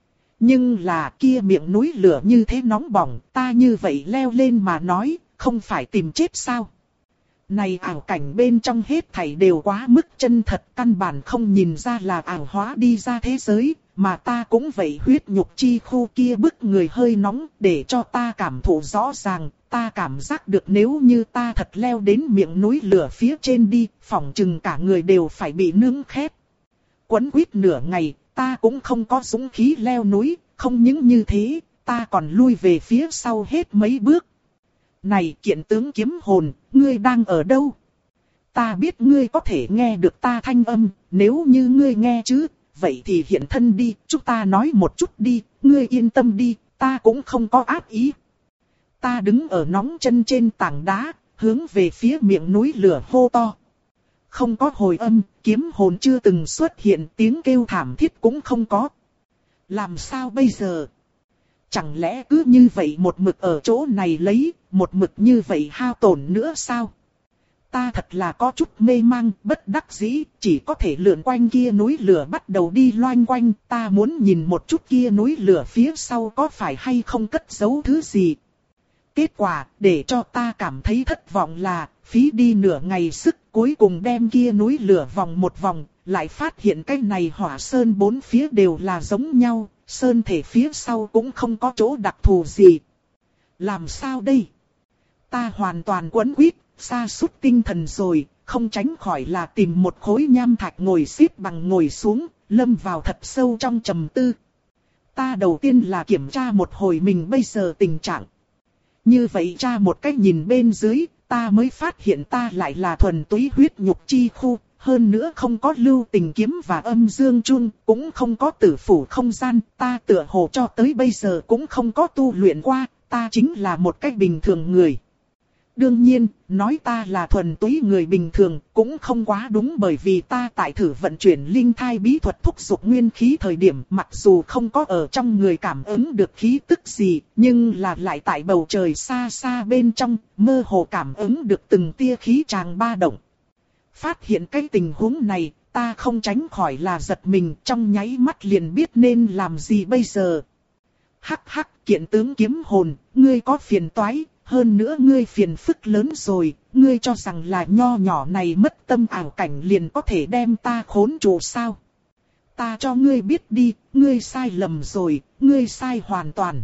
Nhưng là kia miệng núi lửa như thế nóng bỏng, ta như vậy leo lên mà nói, không phải tìm chết sao? Này ảo cảnh bên trong hết thảy đều quá mức chân thật, căn bản không nhìn ra là ảo hóa đi ra thế giới, mà ta cũng vậy, huyết nhục chi khu kia bức người hơi nóng, để cho ta cảm thụ rõ ràng, ta cảm giác được nếu như ta thật leo đến miệng núi lửa phía trên đi, phỏng chừng cả người đều phải bị nướng khét. Quấn quýt nửa ngày, ta cũng không có dũng khí leo núi, không những như thế, ta còn lui về phía sau hết mấy bước. Này kiện tướng kiếm hồn, ngươi đang ở đâu? Ta biết ngươi có thể nghe được ta thanh âm, nếu như ngươi nghe chứ, vậy thì hiện thân đi, chúng ta nói một chút đi, ngươi yên tâm đi, ta cũng không có ác ý. Ta đứng ở nóng chân trên tảng đá, hướng về phía miệng núi lửa hô to. Không có hồi âm, kiếm hồn chưa từng xuất hiện, tiếng kêu thảm thiết cũng không có. Làm sao bây giờ? Chẳng lẽ cứ như vậy một mực ở chỗ này lấy, một mực như vậy hao tổn nữa sao? Ta thật là có chút mê mang, bất đắc dĩ, chỉ có thể lượn quanh kia núi lửa bắt đầu đi loanh quanh. Ta muốn nhìn một chút kia núi lửa phía sau có phải hay không cất giấu thứ gì. Kết quả, để cho ta cảm thấy thất vọng là, phí đi nửa ngày sức, cuối cùng đem kia núi lửa vòng một vòng, lại phát hiện cái này hỏa sơn bốn phía đều là giống nhau, sơn thể phía sau cũng không có chỗ đặc thù gì. Làm sao đây? Ta hoàn toàn quấn quýt, sa sút tinh thần rồi, không tránh khỏi là tìm một khối nham thạch ngồi xếp bằng ngồi xuống, lâm vào thật sâu trong trầm tư. Ta đầu tiên là kiểm tra một hồi mình bây giờ tình trạng. Như vậy tra một cách nhìn bên dưới, ta mới phát hiện ta lại là thuần túy huyết nhục chi khu, hơn nữa không có lưu tình kiếm và âm dương chun, cũng không có tử phủ không gian, ta tựa hồ cho tới bây giờ cũng không có tu luyện qua, ta chính là một cách bình thường người. Đương nhiên, nói ta là thuần túy người bình thường cũng không quá đúng, bởi vì ta tại thử vận chuyển linh thai bí thuật thúc dục nguyên khí thời điểm, mặc dù không có ở trong người cảm ứng được khí tức gì, nhưng là lại tại bầu trời xa xa bên trong, mơ hồ cảm ứng được từng tia khí tràng ba động. Phát hiện cái tình huống này, ta không tránh khỏi là giật mình, trong nháy mắt liền biết nên làm gì bây giờ. Hắc hắc, kiện tướng kiếm hồn, ngươi có phiền toái. Hơn nữa ngươi phiền phức lớn rồi, ngươi cho rằng là nho nhỏ này mất tâm ảo cảnh liền có thể đem ta khốn trụ sao? Ta cho ngươi biết đi, ngươi sai lầm rồi, ngươi sai hoàn toàn.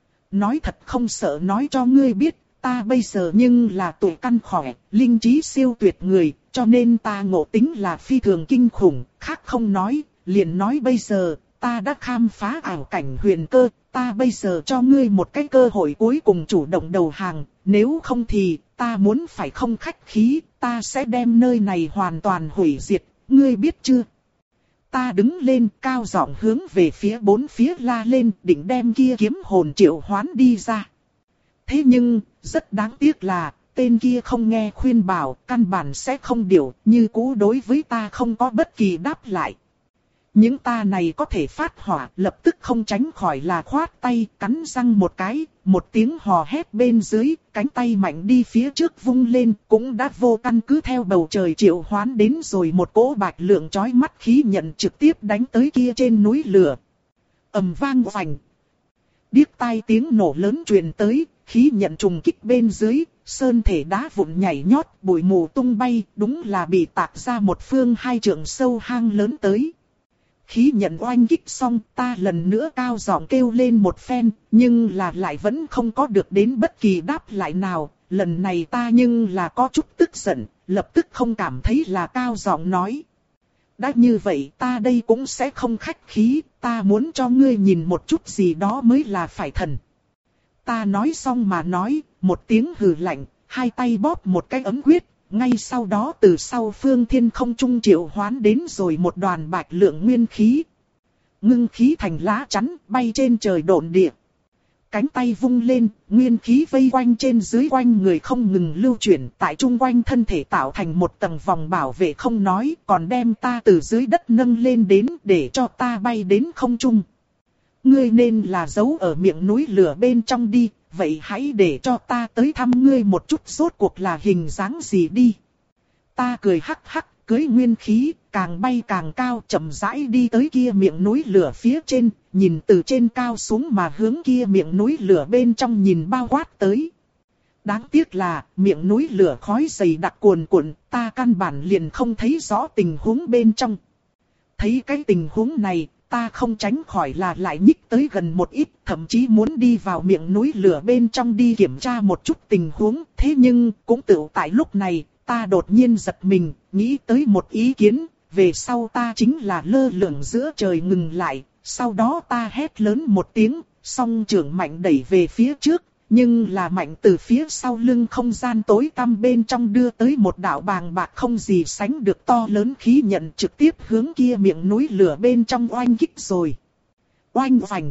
Nói thật không sợ nói cho ngươi biết, ta bây giờ nhưng là tuổi căn khỏe, linh trí siêu tuyệt người, cho nên ta ngộ tính là phi thường kinh khủng, khác không nói, liền nói bây giờ, ta đã khám phá ảo cảnh huyền cơ. Ta bây giờ cho ngươi một cái cơ hội cuối cùng chủ động đầu hàng, nếu không thì, ta muốn phải không khách khí, ta sẽ đem nơi này hoàn toàn hủy diệt, ngươi biết chưa? Ta đứng lên cao giọng hướng về phía bốn phía la lên, định đem kia kiếm hồn triệu hoán đi ra. Thế nhưng, rất đáng tiếc là, tên kia không nghe khuyên bảo, căn bản sẽ không điều, như cũ đối với ta không có bất kỳ đáp lại. Những ta này có thể phát hỏa, lập tức không tránh khỏi là khoát tay, cắn răng một cái, một tiếng hò hét bên dưới, cánh tay mạnh đi phía trước vung lên, cũng đã vô căn cứ theo bầu trời triệu hoán đến rồi một cỗ bạch lượng chói mắt khí nhận trực tiếp đánh tới kia trên núi lửa. Ầm vang vành. Điếc tai tiếng nổ lớn truyền tới, khí nhận trùng kích bên dưới, sơn thể đá vụn nhảy nhót, bụi mù tung bay, đúng là bị tạc ra một phương hai trượng sâu hang lớn tới. Khí nhận oanh kích xong, ta lần nữa cao giọng kêu lên một phen, nhưng là lại vẫn không có được đến bất kỳ đáp lại nào. Lần này ta nhưng là có chút tức giận, lập tức không cảm thấy là cao giọng nói. Đã như vậy ta đây cũng sẽ không khách khí, ta muốn cho ngươi nhìn một chút gì đó mới là phải thần. Ta nói xong mà nói, một tiếng hừ lạnh, hai tay bóp một cái ấm quyết. Ngay sau đó từ sau phương thiên không trung triệu hoán đến rồi một đoàn bạch lượng nguyên khí. Ngưng khí thành lá chắn bay trên trời độn địa. Cánh tay vung lên, nguyên khí vây quanh trên dưới quanh người không ngừng lưu chuyển tại trung quanh thân thể tạo thành một tầng vòng bảo vệ không nói, còn đem ta từ dưới đất nâng lên đến để cho ta bay đến không trung. Ngươi nên là giấu ở miệng núi lửa bên trong đi. Vậy hãy để cho ta tới thăm ngươi một chút rốt cuộc là hình dáng gì đi. Ta cười hắc hắc, cưỡi nguyên khí, càng bay càng cao chậm rãi đi tới kia miệng núi lửa phía trên, nhìn từ trên cao xuống mà hướng kia miệng núi lửa bên trong nhìn bao quát tới. Đáng tiếc là, miệng núi lửa khói dày đặc cuồn cuộn, ta căn bản liền không thấy rõ tình huống bên trong. Thấy cái tình huống này, ta không tránh khỏi là lại nhích tới gần một ít, thậm chí muốn đi vào miệng núi lửa bên trong đi kiểm tra một chút tình huống. Thế nhưng, cũng tự tại lúc này, ta đột nhiên giật mình, nghĩ tới một ý kiến, về sau ta chính là lơ lửng giữa trời ngừng lại, sau đó ta hét lớn một tiếng, song trưởng mạnh đẩy về phía trước. Nhưng là mạnh từ phía sau lưng không gian tối tăm bên trong đưa tới một đạo bàng bạc không gì sánh được to lớn khí nhận trực tiếp hướng kia miệng núi lửa bên trong oanh kích rồi. Oanh vành.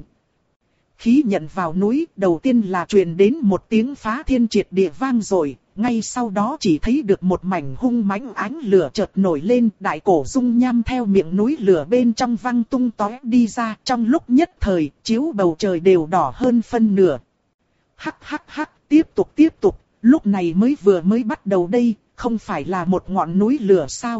Khí nhận vào núi đầu tiên là truyền đến một tiếng phá thiên triệt địa vang rồi. Ngay sau đó chỉ thấy được một mảnh hung mãnh ánh lửa chợt nổi lên, đại cổ dung nham theo miệng núi lửa bên trong văng tung tóe đi ra. Trong lúc nhất thời, chiếu bầu trời đều đỏ hơn phân nửa. Hắc hắc hắc, tiếp tục tiếp tục, lúc này mới vừa mới bắt đầu đây, không phải là một ngọn núi lửa sao?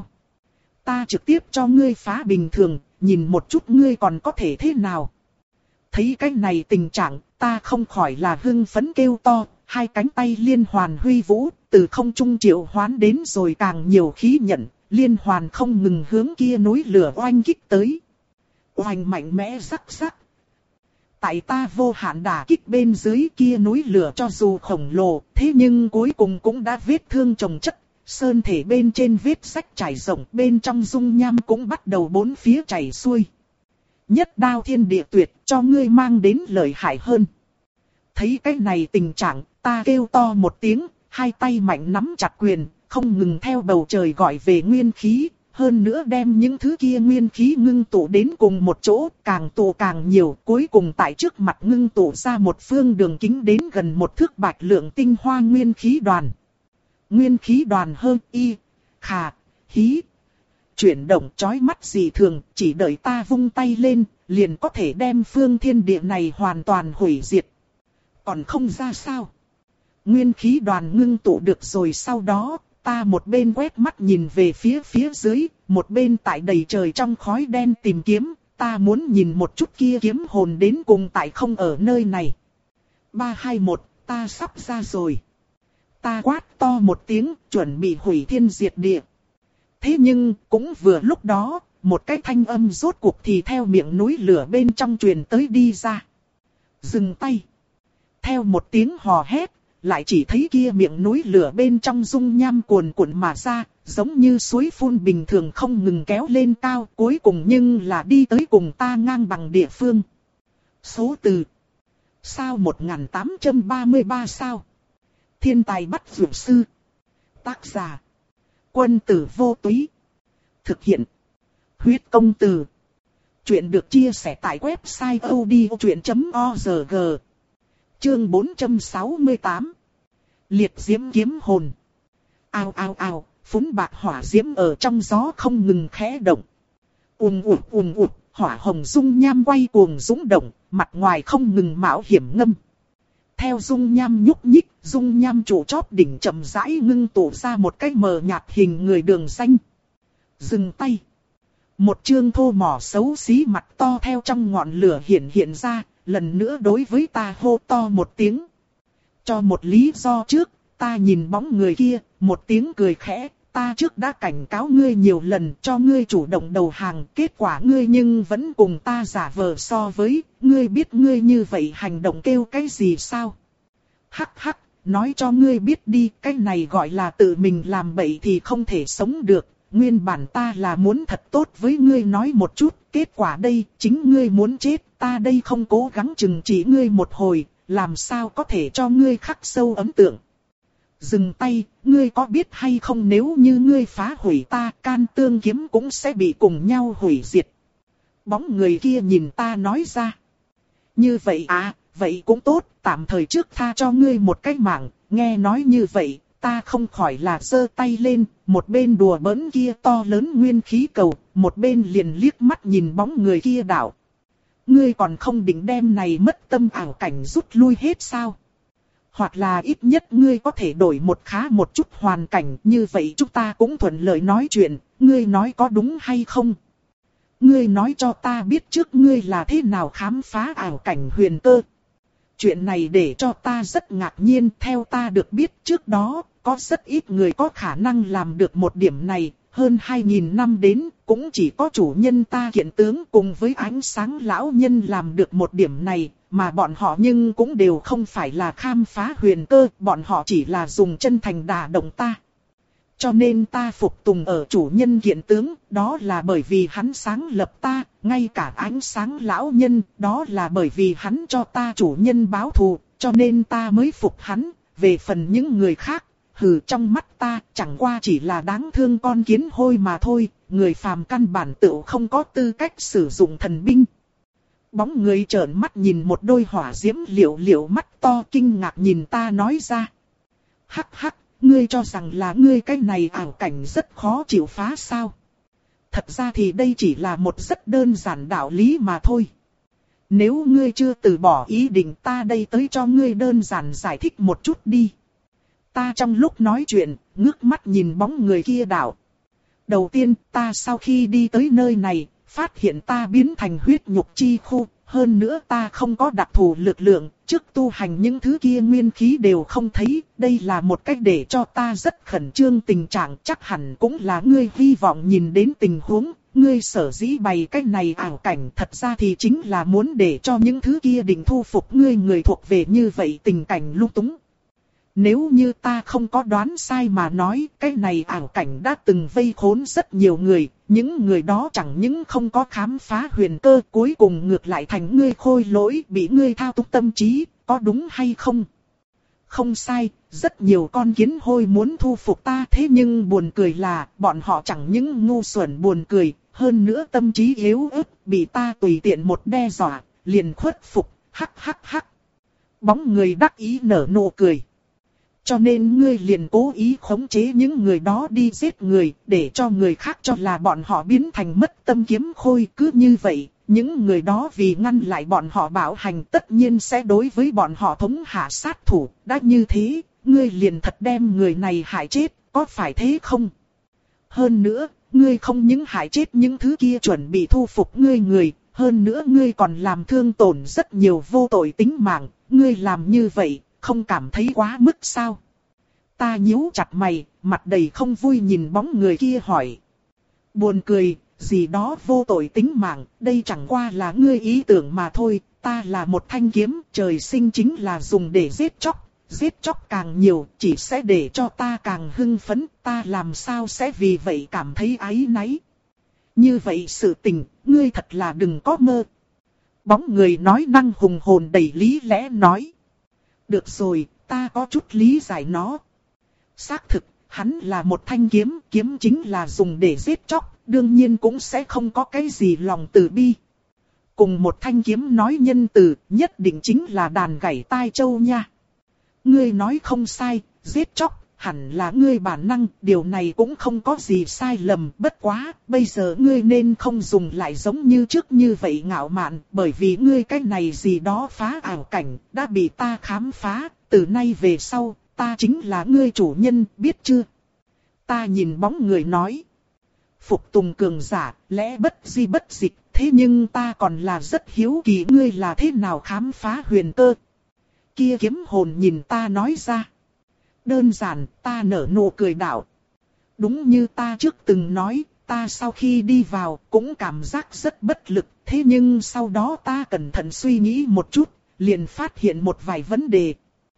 Ta trực tiếp cho ngươi phá bình thường, nhìn một chút ngươi còn có thể thế nào? Thấy cái này tình trạng, ta không khỏi là hưng phấn kêu to, hai cánh tay liên hoàn huy vũ, từ không trung triệu hoán đến rồi càng nhiều khí nhận, liên hoàn không ngừng hướng kia núi lửa oanh kích tới. Oanh mạnh mẽ rắc rắc. Tại ta vô hạn đả kích bên dưới kia núi lửa cho dù khổng lồ, thế nhưng cuối cùng cũng đã vết thương chồng chất, sơn thể bên trên vết rách trải rộng, bên trong dung nham cũng bắt đầu bốn phía chảy xuôi. Nhất đao thiên địa tuyệt cho ngươi mang đến lợi hại hơn. Thấy cái này tình trạng, ta kêu to một tiếng, hai tay mạnh nắm chặt quyền, không ngừng theo bầu trời gọi về nguyên khí. Hơn nữa đem những thứ kia nguyên khí ngưng tụ đến cùng một chỗ, càng tụ càng nhiều, cuối cùng tại trước mặt ngưng tụ ra một phương đường kính đến gần một thước bạch lượng tinh hoa nguyên khí đoàn. Nguyên khí đoàn hơn y, khà, hí, chuyển động chói mắt dị thường, chỉ đợi ta vung tay lên, liền có thể đem phương thiên địa này hoàn toàn hủy diệt. Còn không ra sao? Nguyên khí đoàn ngưng tụ được rồi sau đó, ta một bên quét mắt nhìn về phía phía dưới, một bên tại đầy trời trong khói đen tìm kiếm, ta muốn nhìn một chút kia kiếm hồn đến cùng tại không ở nơi này. ba hai một, ta sắp ra rồi. Ta quát to một tiếng, chuẩn bị hủy thiên diệt địa. Thế nhưng, cũng vừa lúc đó, một cái thanh âm rốt cuộc thì theo miệng núi lửa bên trong truyền tới đi ra. Dừng tay. Theo một tiếng hò hét, lại chỉ thấy kia miệng núi lửa bên trong dung nham cuồn cuộn mà ra, giống như suối phun bình thường không ngừng kéo lên cao, cuối cùng nhưng là đi tới cùng ta ngang bằng địa phương. Số từ. Sao một nghìn tám trăm ba mươi ba sao? Thiên tài bắt dược sư. Tác giả. Quân tử vô túy. Thực hiện. Huyết công từ. Chuyện được chia sẻ tại website odchuyện chấm org. Chương bốn trăm sáu mươi tám. Liệt diễm kiếm hồn. Ao ao ao, phún bạc hỏa diễm ở trong gió không ngừng khẽ động. Ùm ụt ùm ụt, hỏa hồng dung nham quay cuồng dũng động, mặt ngoài không ngừng mạo hiểm ngâm. Theo dung nham nhúc nhích, dung nham trụ chót đỉnh chậm rãi ngưng tụ ra một cái mờ nhạt hình người đường xanh. Dừng tay. Một chương thô mỏ xấu xí mặt to theo trong ngọn lửa hiện hiện ra, lần nữa đối với ta hô to một tiếng. Cho một lý do trước, ta nhìn bóng người kia, một tiếng cười khẽ, ta trước đã cảnh cáo ngươi nhiều lần cho ngươi chủ động đầu hàng, kết quả ngươi nhưng vẫn cùng ta giả vờ so với, ngươi biết ngươi như vậy hành động kêu cái gì sao? Hắc hắc, nói cho ngươi biết đi, cái này gọi là tự mình làm bậy thì không thể sống được. Nguyên bản ta là muốn thật tốt với ngươi nói một chút, kết quả đây, chính ngươi muốn chết, ta đây không cố gắng chừng chỉ ngươi một hồi, làm sao có thể cho ngươi khắc sâu ấn tượng. Dừng tay, ngươi có biết hay không nếu như ngươi phá hủy ta, can tương kiếm cũng sẽ bị cùng nhau hủy diệt. Bóng người kia nhìn ta nói ra. Như vậy à, vậy cũng tốt, tạm thời trước tha cho ngươi một cái mạng, nghe nói như vậy. Ta không khỏi là giơ tay lên, một bên đùa bỡn kia to lớn nguyên khí cầu, một bên liền liếc mắt nhìn bóng người kia đảo. Ngươi còn không định đem này mất tâm ảo cảnh rút lui hết sao? Hoặc là ít nhất ngươi có thể đổi một khá một chút hoàn cảnh, như vậy chúng ta cũng thuận lợi nói chuyện, ngươi nói có đúng hay không? Ngươi nói cho ta biết trước ngươi là thế nào khám phá ảo cảnh huyền cơ. Chuyện này để cho ta rất ngạc nhiên, theo ta được biết trước đó, có rất ít người có khả năng làm được một điểm này, hơn hai nghìn năm đến, cũng chỉ có chủ nhân ta kiện tướng cùng với ánh sáng lão nhân làm được một điểm này, mà bọn họ nhưng cũng đều không phải là khám phá huyền cơ, bọn họ chỉ là dùng chân thành đả động ta. Cho nên ta phục tùng ở chủ nhân kiện tướng, đó là bởi vì hắn sáng lập ta, ngay cả ánh sáng lão nhân, đó là bởi vì hắn cho ta chủ nhân báo thù, cho nên ta mới phục hắn. Về phần những người khác, hừ, trong mắt ta chẳng qua chỉ là đáng thương con kiến hôi mà thôi, người phàm căn bản tựu không có tư cách sử dụng thần binh. Bóng người trợn mắt nhìn một đôi hỏa diễm liệu liệu mắt to kinh ngạc nhìn ta nói ra. Hắc hắc. Ngươi cho rằng là ngươi cái này ảo cảnh rất khó chịu phá sao? Thật ra thì đây chỉ là một rất đơn giản đạo lý mà thôi. Nếu ngươi chưa từ bỏ ý định ta đây tới cho ngươi đơn giản giải thích một chút đi. Ta trong lúc nói chuyện, ngước mắt nhìn bóng người kia đảo. Đầu tiên ta sau khi đi tới nơi này, phát hiện ta biến thành huyết nhục chi khu. Hơn nữa ta không có đặc thù lực lượng, trước tu hành những thứ kia nguyên khí đều không thấy. Đây là một cách để cho ta rất khẩn trương tình trạng, chắc hẳn cũng là ngươi hy vọng nhìn đến tình huống. Ngươi sở dĩ bày cách này ảo cảnh thật ra thì chính là muốn để cho những thứ kia định thu phục ngươi người thuộc về như vậy tình cảnh lung túng. Nếu như ta không có đoán sai mà nói, cái này ảo cảnh đã từng vây khốn rất nhiều người, những người đó chẳng những không có khám phá huyền cơ, cuối cùng ngược lại thành ngươi khôi lỗi, bị ngươi thao túng tâm trí, có đúng hay không? Không sai, rất nhiều con kiến hôi muốn thu phục ta, thế nhưng buồn cười là, bọn họ chẳng những ngu xuẩn buồn cười, hơn nữa tâm trí yếu ớt, bị ta tùy tiện một đe dọa, liền khuất phục, hắc hắc hắc. Bóng người đắc ý nở nụ cười. Cho nên ngươi liền cố ý khống chế những người đó đi giết người, để cho người khác cho là bọn họ biến thành mất tâm kiếm khôi. Cứ như vậy, những người đó vì ngăn lại bọn họ bạo hành tất nhiên sẽ đối với bọn họ thống hạ sát thủ. Đã như thế, ngươi liền thật đem người này hại chết, có phải thế không? Hơn nữa, ngươi không những hại chết những thứ kia chuẩn bị thu phục ngươi người, hơn nữa ngươi còn làm thương tổn rất nhiều vô tội tính mạng, ngươi làm như vậy. Không cảm thấy quá mức sao? Ta nhíu chặt mày, mặt đầy không vui nhìn bóng người kia hỏi. Buồn cười, gì đó vô tội tính mạng, đây chẳng qua là ngươi ý tưởng mà thôi. Ta là một thanh kiếm, trời sinh chính là dùng để giết chóc. Giết chóc càng nhiều, chỉ sẽ để cho ta càng hưng phấn. Ta làm sao sẽ vì vậy cảm thấy áy náy. Như vậy sự tình, ngươi thật là đừng có mơ. Bóng người nói năng hùng hồn đầy lý lẽ nói. Được rồi, ta có chút lý giải nó. Xác thực, hắn là một thanh kiếm, kiếm chính là dùng để giết chóc, đương nhiên cũng sẽ không có cái gì lòng từ bi. Cùng một thanh kiếm nói nhân từ, nhất định chính là đàn gảy tai châu nha. Ngươi nói không sai, giết chóc, hẳn là ngươi bản năng, điều này cũng không có gì sai lầm, bất quá, bây giờ ngươi nên không dùng lại giống như trước như vậy ngạo mạn, bởi vì ngươi cái này gì đó phá ảo cảnh, đã bị ta khám phá, từ nay về sau, ta chính là ngươi chủ nhân, biết chưa? Ta nhìn bóng người nói. Phục tùng cường giả, lẽ bất di bất dịch, thế nhưng ta còn là rất hiếu kỳ ngươi là thế nào khám phá huyền cơ. Kia kiếm hồn nhìn ta nói ra. Đơn giản, ta nở nụ cười đạo. Đúng như ta trước từng nói, ta sau khi đi vào cũng cảm giác rất bất lực, thế nhưng sau đó ta cẩn thận suy nghĩ một chút, liền phát hiện một vài vấn đề.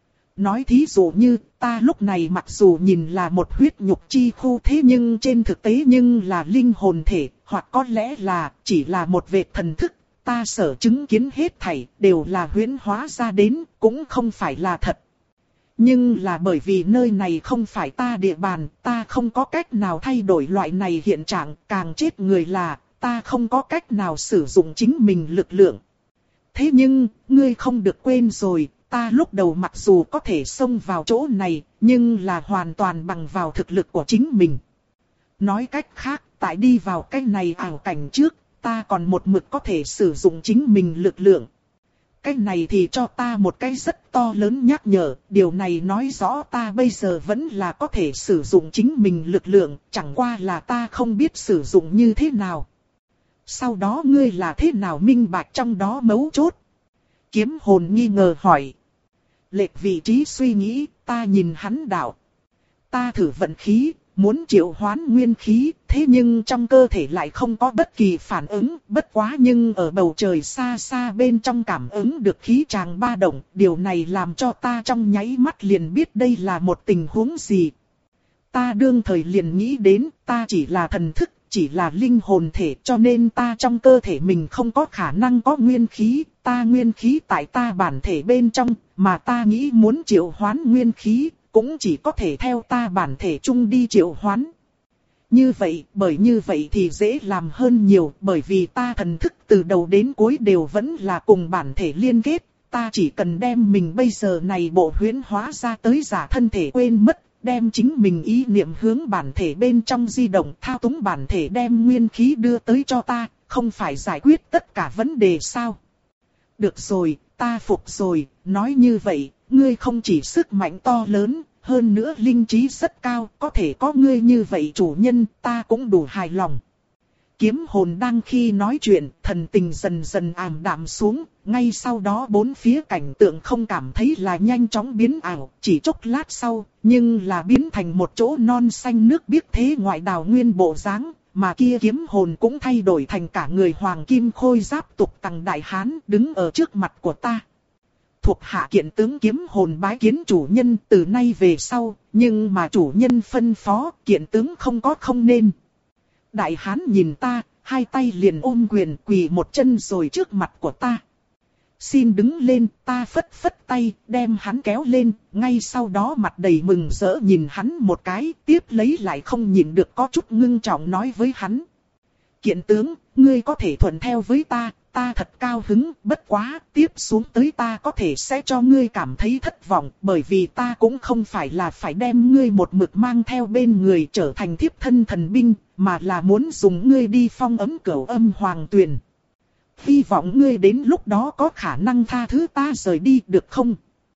Nói thí dụ như, ta lúc này mặc dù nhìn là một huyết nhục chi khu thế nhưng trên thực tế nhưng là linh hồn thể, hoặc có lẽ là chỉ là một vệt thần thức, ta sở chứng kiến hết thảy đều là huyễn hóa ra đến, cũng không phải là thật. Nhưng là bởi vì nơi này không phải ta địa bàn, ta không có cách nào thay đổi loại này hiện trạng, càng chết người là, ta không có cách nào sử dụng chính mình lực lượng. Thế nhưng, ngươi không được quên rồi, ta lúc đầu mặc dù có thể xông vào chỗ này, nhưng là hoàn toàn bằng vào thực lực của chính mình. Nói cách khác, tại đi vào cái này ảo cảnh trước, ta còn một mực có thể sử dụng chính mình lực lượng. Cái này thì cho ta một cái rất to lớn nhắc nhở, điều này nói rõ ta bây giờ vẫn là có thể sử dụng chính mình lực lượng, chẳng qua là ta không biết sử dụng như thế nào. Sau đó ngươi là thế nào minh bạch trong đó mấu chốt? Kiếm hồn nghi ngờ hỏi. Lệch vị trí suy nghĩ, ta nhìn hắn đạo. Ta thử vận khí, muốn triệu hoán nguyên khí, thế nhưng trong cơ thể lại không có bất kỳ phản ứng, bất quá nhưng ở bầu trời xa xa bên trong cảm ứng được khí tràng ba động, điều này làm cho ta trong nháy mắt liền biết đây là một tình huống gì. Ta đương thời liền nghĩ đến, ta chỉ là thần thức, chỉ là linh hồn thể, cho nên ta trong cơ thể mình không có khả năng có nguyên khí, ta nguyên khí tại ta bản thể bên trong, mà ta nghĩ muốn triệu hoán nguyên khí, cũng chỉ có thể theo ta bản thể chung đi triệu hoán. Như vậy, bởi như vậy thì dễ làm hơn nhiều, bởi vì ta thần thức từ đầu đến cuối đều vẫn là cùng bản thể liên kết, ta chỉ cần đem mình bây giờ này bộ huyễn hóa ra tới giả thân thể quên mất, đem chính mình ý niệm hướng bản thể bên trong di động, thao túng bản thể đem nguyên khí đưa tới cho ta, không phải giải quyết tất cả vấn đề sao? Được rồi, ta phục rồi, nói như vậy, ngươi không chỉ sức mạnh to lớn, hơn nữa linh trí rất cao, có thể có ngươi như vậy chủ nhân, ta cũng đủ hài lòng. Kiếm hồn đang khi nói chuyện, thần tình dần dần ảm đạm xuống, ngay sau đó bốn phía cảnh tượng không cảm thấy là nhanh chóng biến ảo, chỉ chốc lát sau, nhưng là biến thành một chỗ non xanh nước biếc thế ngoại đào nguyên bộ dáng, mà kia kiếm hồn cũng thay đổi thành cả người hoàng kim khôi giáp tục tằng đại hán đứng ở trước mặt của ta. Thuộc hạ kiện tướng kiếm hồn bái kiến chủ nhân từ nay về sau, nhưng mà chủ nhân phân phó, kiện tướng không có không nên. Đại hán nhìn ta, hai tay liền ôm quyền quỳ một chân rồi trước mặt của ta. Xin đứng lên, ta phất phất tay, đem hắn kéo lên, ngay sau đó mặt đầy mừng rỡ nhìn hắn một cái, tiếp lấy lại không nhìn được có chút ngưng trọng nói với hắn. Kiện tướng, ngươi có thể thuận theo với ta, ta thật cao hứng, bất quá, tiếp xuống tới ta có thể sẽ cho ngươi cảm thấy thất vọng, bởi vì ta cũng không phải là phải đem ngươi một mực mang theo bên người trở thành thiếp thân thần binh, mà là muốn dùng ngươi đi phong ấm cửu âm hoàng tuyền. Hy vọng ngươi đến lúc đó có khả năng tha thứ ta rời đi được không?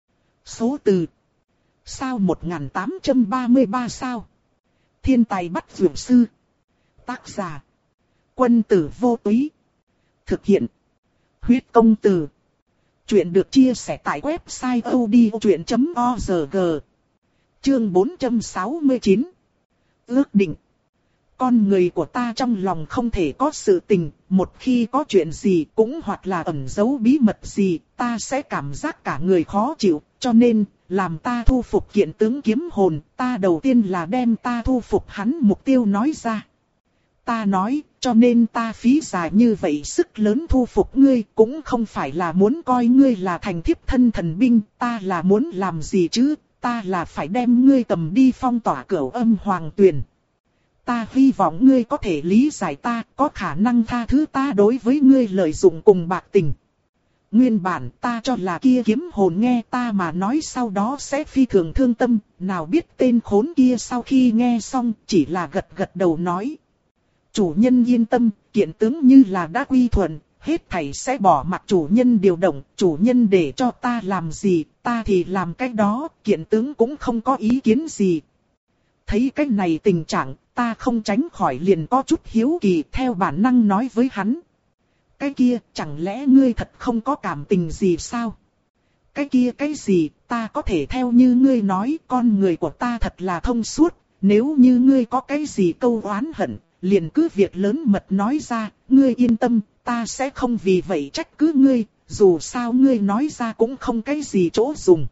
Số từ. Sao một nghìn tám trăm ba mươi ba sao? Thiên tài bắt vượt sư. Tác giả. Quân tử vô túy. Thực hiện. Huyết công từ. Chuyện được chia sẻ tại website odchuyện chấm org. Chương bốn trăm sáu mươi chín. Ước định. Con người của ta trong lòng không thể có sự tình, một khi có chuyện gì cũng hoặc là ẩn giấu bí mật gì, ta sẽ cảm giác cả người khó chịu, cho nên, làm ta thu phục kiện tướng kiếm hồn, ta đầu tiên là đem ta thu phục hắn mục tiêu nói ra. Ta nói, cho nên ta phí dài như vậy sức lớn thu phục ngươi, cũng không phải là muốn coi ngươi là thành thiếp thân thần binh, ta là muốn làm gì chứ, ta là phải đem ngươi cầm đi phong tỏa cửu âm hoàng tuyền. Ta hy vọng ngươi có thể lý giải ta, có khả năng tha thứ ta đối với ngươi lợi dụng cùng bạc tình. Nguyên bản ta cho là kia kiếm hồn nghe ta mà nói sau đó sẽ phi thường thương tâm, nào biết tên khốn kia sau khi nghe xong chỉ là gật gật đầu nói. Chủ nhân yên tâm, kiện tướng như là đã quy thuận, hết thảy sẽ bỏ mặc chủ nhân điều động, chủ nhân để cho ta làm gì, ta thì làm cái đó, kiện tướng cũng không có ý kiến gì. Thấy cái này tình trạng, ta không tránh khỏi liền có chút hiếu kỳ theo bản năng nói với hắn. Cái kia, chẳng lẽ ngươi thật không có cảm tình gì sao? Cái kia cái gì, ta có thể theo như ngươi nói, con người của ta thật là thông suốt, nếu như ngươi có cái gì câu oán hận, liền cứ việc lớn mật nói ra, ngươi yên tâm, ta sẽ không vì vậy trách cứ ngươi, dù sao ngươi nói ra cũng không cái gì chỗ dùng.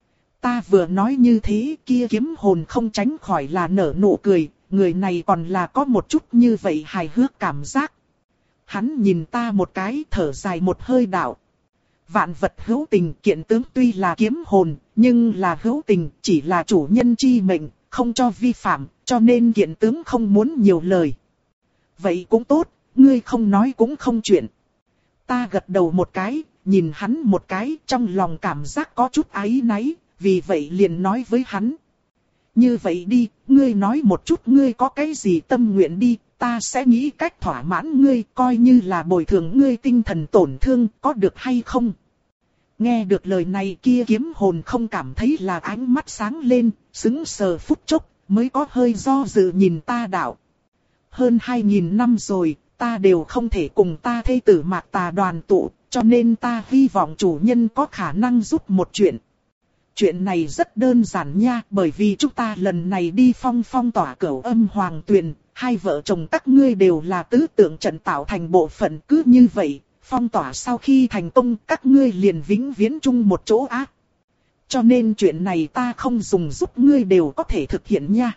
Ta vừa nói như thế, kia kiếm hồn không tránh khỏi là nở nụ cười, người này còn là có một chút như vậy hài hước cảm giác. Hắn nhìn ta một cái, thở dài một hơi đạo. Vạn vật hữu tình, kiện tướng tuy là kiếm hồn, nhưng là hữu tình, chỉ là chủ nhân chi mệnh, không cho vi phạm, cho nên kiện tướng không muốn nhiều lời. Vậy cũng tốt, ngươi không nói cũng không chuyện. Ta gật đầu một cái, nhìn hắn một cái, trong lòng cảm giác có chút áy náy, vì vậy liền nói với hắn. Như vậy đi, ngươi nói một chút ngươi có cái gì tâm nguyện đi, ta sẽ nghĩ cách thỏa mãn ngươi, coi như là bồi thường ngươi tinh thần tổn thương, có được hay không? Nghe được lời này kia kiếm hồn không cảm thấy là ánh mắt sáng lên, sững sờ phút chốc, mới có hơi do dự nhìn ta đạo. Hơn hai nghìn năm rồi, ta đều không thể cùng ta thê tử Mạc Tà đoàn tụ, cho nên ta hy vọng chủ nhân có khả năng giúp một chuyện. Chuyện này rất đơn giản nha, bởi vì chúng ta lần này đi phong phong tỏa cửu âm hoàng tuyền, hai vợ chồng các ngươi đều là tứ tượng trận tạo thành bộ phận, cứ như vậy, phong tỏa sau khi thành công các ngươi liền vĩnh viễn chung một chỗ ác. Cho nên chuyện này ta không dùng giúp ngươi đều có thể thực hiện nha.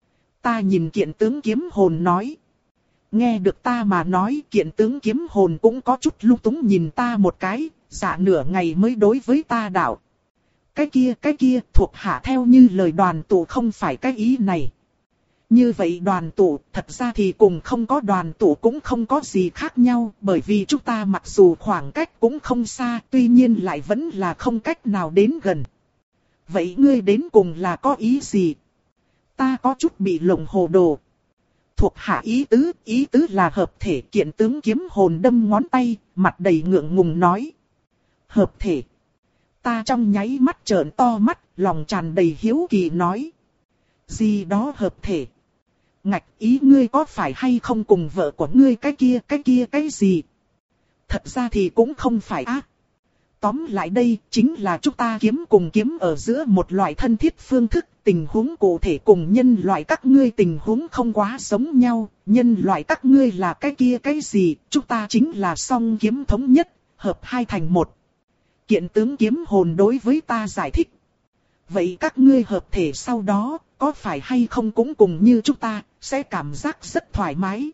Ta nhìn kiện tướng kiếm hồn nói. Nghe được ta mà nói, kiện tướng kiếm hồn cũng có chút lung túng nhìn ta một cái, dạ nửa ngày mới đối với ta đạo. Cái kia cái kia thuộc hạ theo như lời đoàn tụ không phải cái ý này. Như vậy đoàn tụ thật ra thì cùng không có đoàn tụ cũng không có gì khác nhau, bởi vì chúng ta mặc dù khoảng cách cũng không xa, tuy nhiên lại vẫn là không cách nào đến gần. Vậy ngươi đến cùng là có ý gì? Ta có chút bị lộng hồ đồ. Thuộc hạ ý tứ, ý tứ là hợp thể. Kiện tướng kiếm hồn đâm ngón tay, mặt đầy ngượng ngùng nói. Hợp thể. Ta trong nháy mắt trợn to mắt, lòng tràn đầy hiếu kỳ nói. Gì đó hợp thể? Ngạch, ý ngươi có phải hay không cùng vợ của ngươi cái kia cái kia cái gì? Thật ra thì cũng không phải á. Tóm lại đây chính là chúng ta kiếm cùng kiếm ở giữa một loại thân thiết phương thức, tình huống cụ thể cùng nhân loại các ngươi tình huống không quá giống nhau, nhân loại các ngươi là cái kia cái gì, chúng ta chính là song kiếm thống nhất, hợp hai thành một. Kiện tướng kiếm hồn đối với ta giải thích. Vậy các ngươi hợp thể sau đó, có phải hay không cũng cùng như chúng ta, sẽ cảm giác rất thoải mái.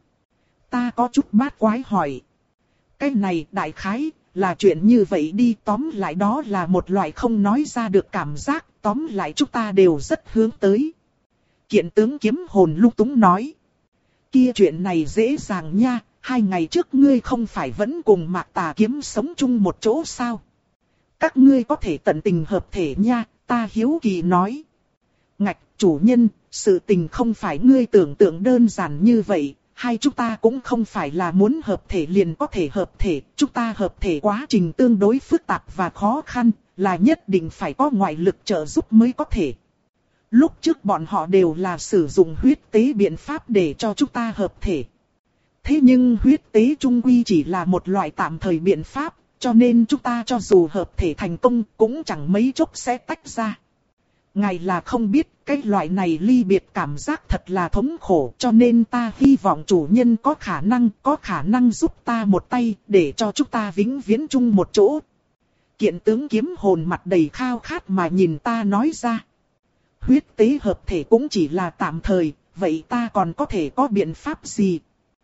Ta có chút bát quái hỏi. Cái này đại khái, là chuyện như vậy đi, tóm lại đó là một loại không nói ra được cảm giác, tóm lại chúng ta đều rất hướng tới. Kiện tướng kiếm hồn lung túng nói. Kia chuyện này dễ dàng nha, hai ngày trước ngươi không phải vẫn cùng Mạc Tà kiếm sống chung một chỗ sao? Các ngươi có thể tận tình hợp thể nha, ta hiếu kỳ nói. Ngạch, chủ nhân, sự tình không phải ngươi tưởng tượng đơn giản như vậy, hai chúng ta cũng không phải là muốn hợp thể liền có thể hợp thể, chúng ta hợp thể quá trình tương đối phức tạp và khó khăn, là nhất định phải có ngoại lực trợ giúp mới có thể. Lúc trước bọn họ đều là sử dụng huyết tế biện pháp để cho chúng ta hợp thể. Thế nhưng huyết tế chung quy chỉ là một loại tạm thời biện pháp, cho nên chúng ta cho dù hợp thể thành công cũng chẳng mấy chốc sẽ tách ra. Ngài là không biết cái loại này ly biệt cảm giác thật là thống khổ, cho nên ta hy vọng chủ nhân có khả năng, có khả năng giúp ta một tay để cho chúng ta vĩnh viễn chung một chỗ. Kiện tướng kiếm hồn mặt đầy khao khát mà nhìn ta nói ra. Huyết tế hợp thể cũng chỉ là tạm thời, vậy ta còn có thể có biện pháp gì?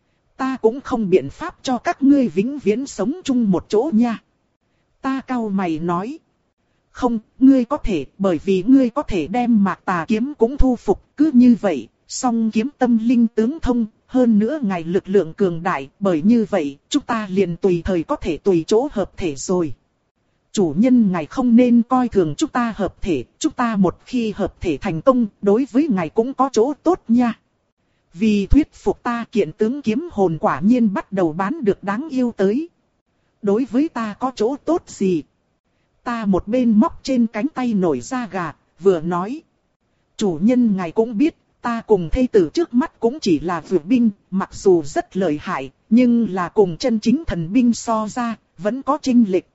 Ta cũng không biện pháp cho các ngươi vĩnh viễn sống chung một chỗ nha. Ta cau mày nói. Không, ngươi có thể, bởi vì ngươi có thể đem Mạc Tà kiếm cũng thu phục, cứ như vậy, Song kiếm tâm linh tướng thông, hơn nữa ngài lực lượng cường đại, bởi như vậy, chúng ta liền tùy thời có thể tùy chỗ hợp thể rồi. Chủ nhân ngài không nên coi thường chúng ta hợp thể, chúng ta một khi hợp thể thành công, đối với ngài cũng có chỗ tốt nha. Vì thuyết phục ta, kiện tướng kiếm hồn quả nhiên bắt đầu bán được đáng yêu tới. Đối với ta có chỗ tốt gì? Ta một bên móc trên cánh tay nổi da gà, vừa nói. Chủ nhân ngài cũng biết, ta cùng thê tử trước mắt cũng chỉ là vượt binh, mặc dù rất lợi hại, nhưng là cùng chân chính thần binh so ra, vẫn có chênh lệch.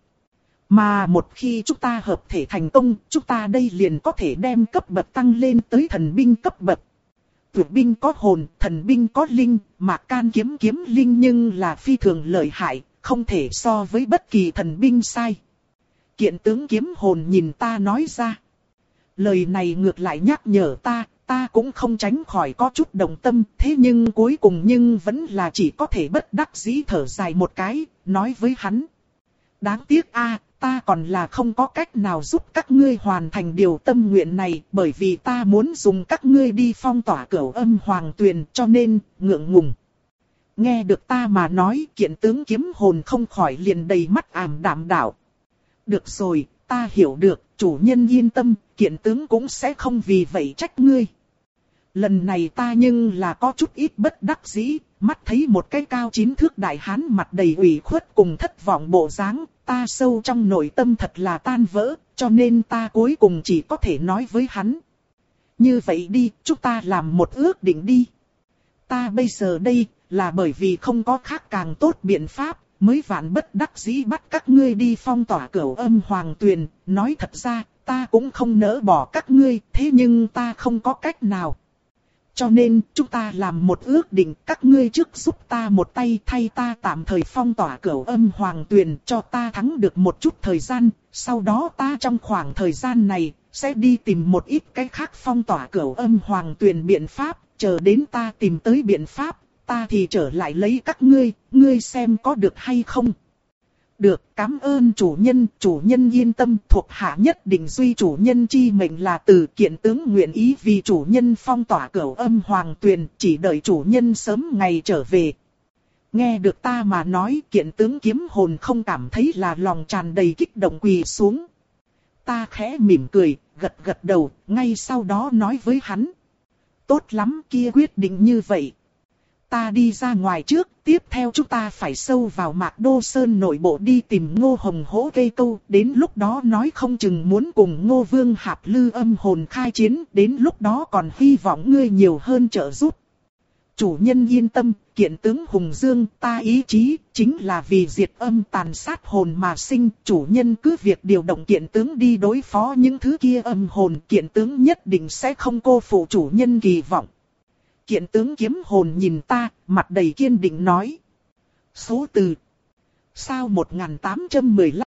Mà một khi chúng ta hợp thể thành công, chúng ta đây liền có thể đem cấp bậc tăng lên tới thần binh cấp bậc. Vượt binh có hồn, thần binh có linh, mà can kiếm kiếm linh nhưng là phi thường lợi hại, không thể so với bất kỳ thần binh sai. Kiện tướng kiếm hồn nhìn ta nói ra. Lời này ngược lại nhắc nhở ta, ta cũng không tránh khỏi có chút đồng tâm, thế nhưng cuối cùng nhưng vẫn là chỉ có thể bất đắc dĩ thở dài một cái, nói với hắn. Đáng tiếc a, ta còn là không có cách nào giúp các ngươi hoàn thành điều tâm nguyện này, bởi vì ta muốn dùng các ngươi đi phong tỏa cửu âm hoàng tuyền, cho nên, ngượng ngùng. Nghe được ta mà nói, kiện tướng kiếm hồn không khỏi liền đầy mắt ảm đạm đảo. Được rồi, ta hiểu được, chủ nhân yên tâm, kiện tướng cũng sẽ không vì vậy trách ngươi. Lần này ta nhưng là có chút ít bất đắc dĩ, mắt thấy một cái cao chín thước đại hán mặt đầy ủy khuất cùng thất vọng bộ dáng, ta sâu trong nội tâm thật là tan vỡ, cho nên ta cuối cùng chỉ có thể nói với hắn. Như vậy đi, chúng ta làm một ước định đi. Ta bây giờ đây, là bởi vì không có khác càng tốt biện pháp, mới vạn bất đắc dĩ bắt các ngươi đi phong tỏa cửu âm hoàng tuyền, nói thật ra, ta cũng không nỡ bỏ các ngươi, thế nhưng ta không có cách nào. Cho nên, chúng ta làm một ước định, các ngươi trước giúp ta một tay thay ta tạm thời phong tỏa cửu âm hoàng tuyền cho ta thắng được một chút thời gian, sau đó ta trong khoảng thời gian này, sẽ đi tìm một ít cái khác phong tỏa cửu âm hoàng tuyền biện pháp, chờ đến ta tìm tới biện pháp, ta thì trở lại lấy các ngươi, ngươi xem có được hay không. Được, cảm ơn chủ nhân, chủ nhân yên tâm, thuộc hạ nhất định duy chủ nhân chi mệnh là từ, kiện tướng nguyện ý vì chủ nhân phong tỏa cửu âm hoàng tuyền, chỉ đợi chủ nhân sớm ngày trở về. Nghe được ta mà nói, kiện tướng kiếm hồn không cảm thấy là lòng tràn đầy kích động quỳ xuống. Ta khẽ mỉm cười, gật gật đầu, ngay sau đó nói với hắn. Tốt lắm, kia quyết định như vậy. Ta đi ra ngoài trước, tiếp theo chúng ta phải sâu vào Mạc Đô Sơn nội bộ đi tìm Ngô Hồng Hỗ cây câu, đến lúc đó nói không chừng muốn cùng Ngô Vương Hạp Lư âm hồn khai chiến, đến lúc đó còn hy vọng ngươi nhiều hơn trợ giúp. Chủ nhân yên tâm, kiện tướng Hùng Dương, ta ý chí, chính là vì diệt âm tàn sát hồn mà sinh, chủ nhân cứ việc điều động kiện tướng đi đối phó những thứ kia âm hồn, kiện tướng nhất định sẽ không cô phụ chủ nhân kỳ vọng. Kiện tướng kiếm hồn nhìn ta, mặt đầy kiên định nói. Số từ. Sao một nghìn tám trăm mười lăm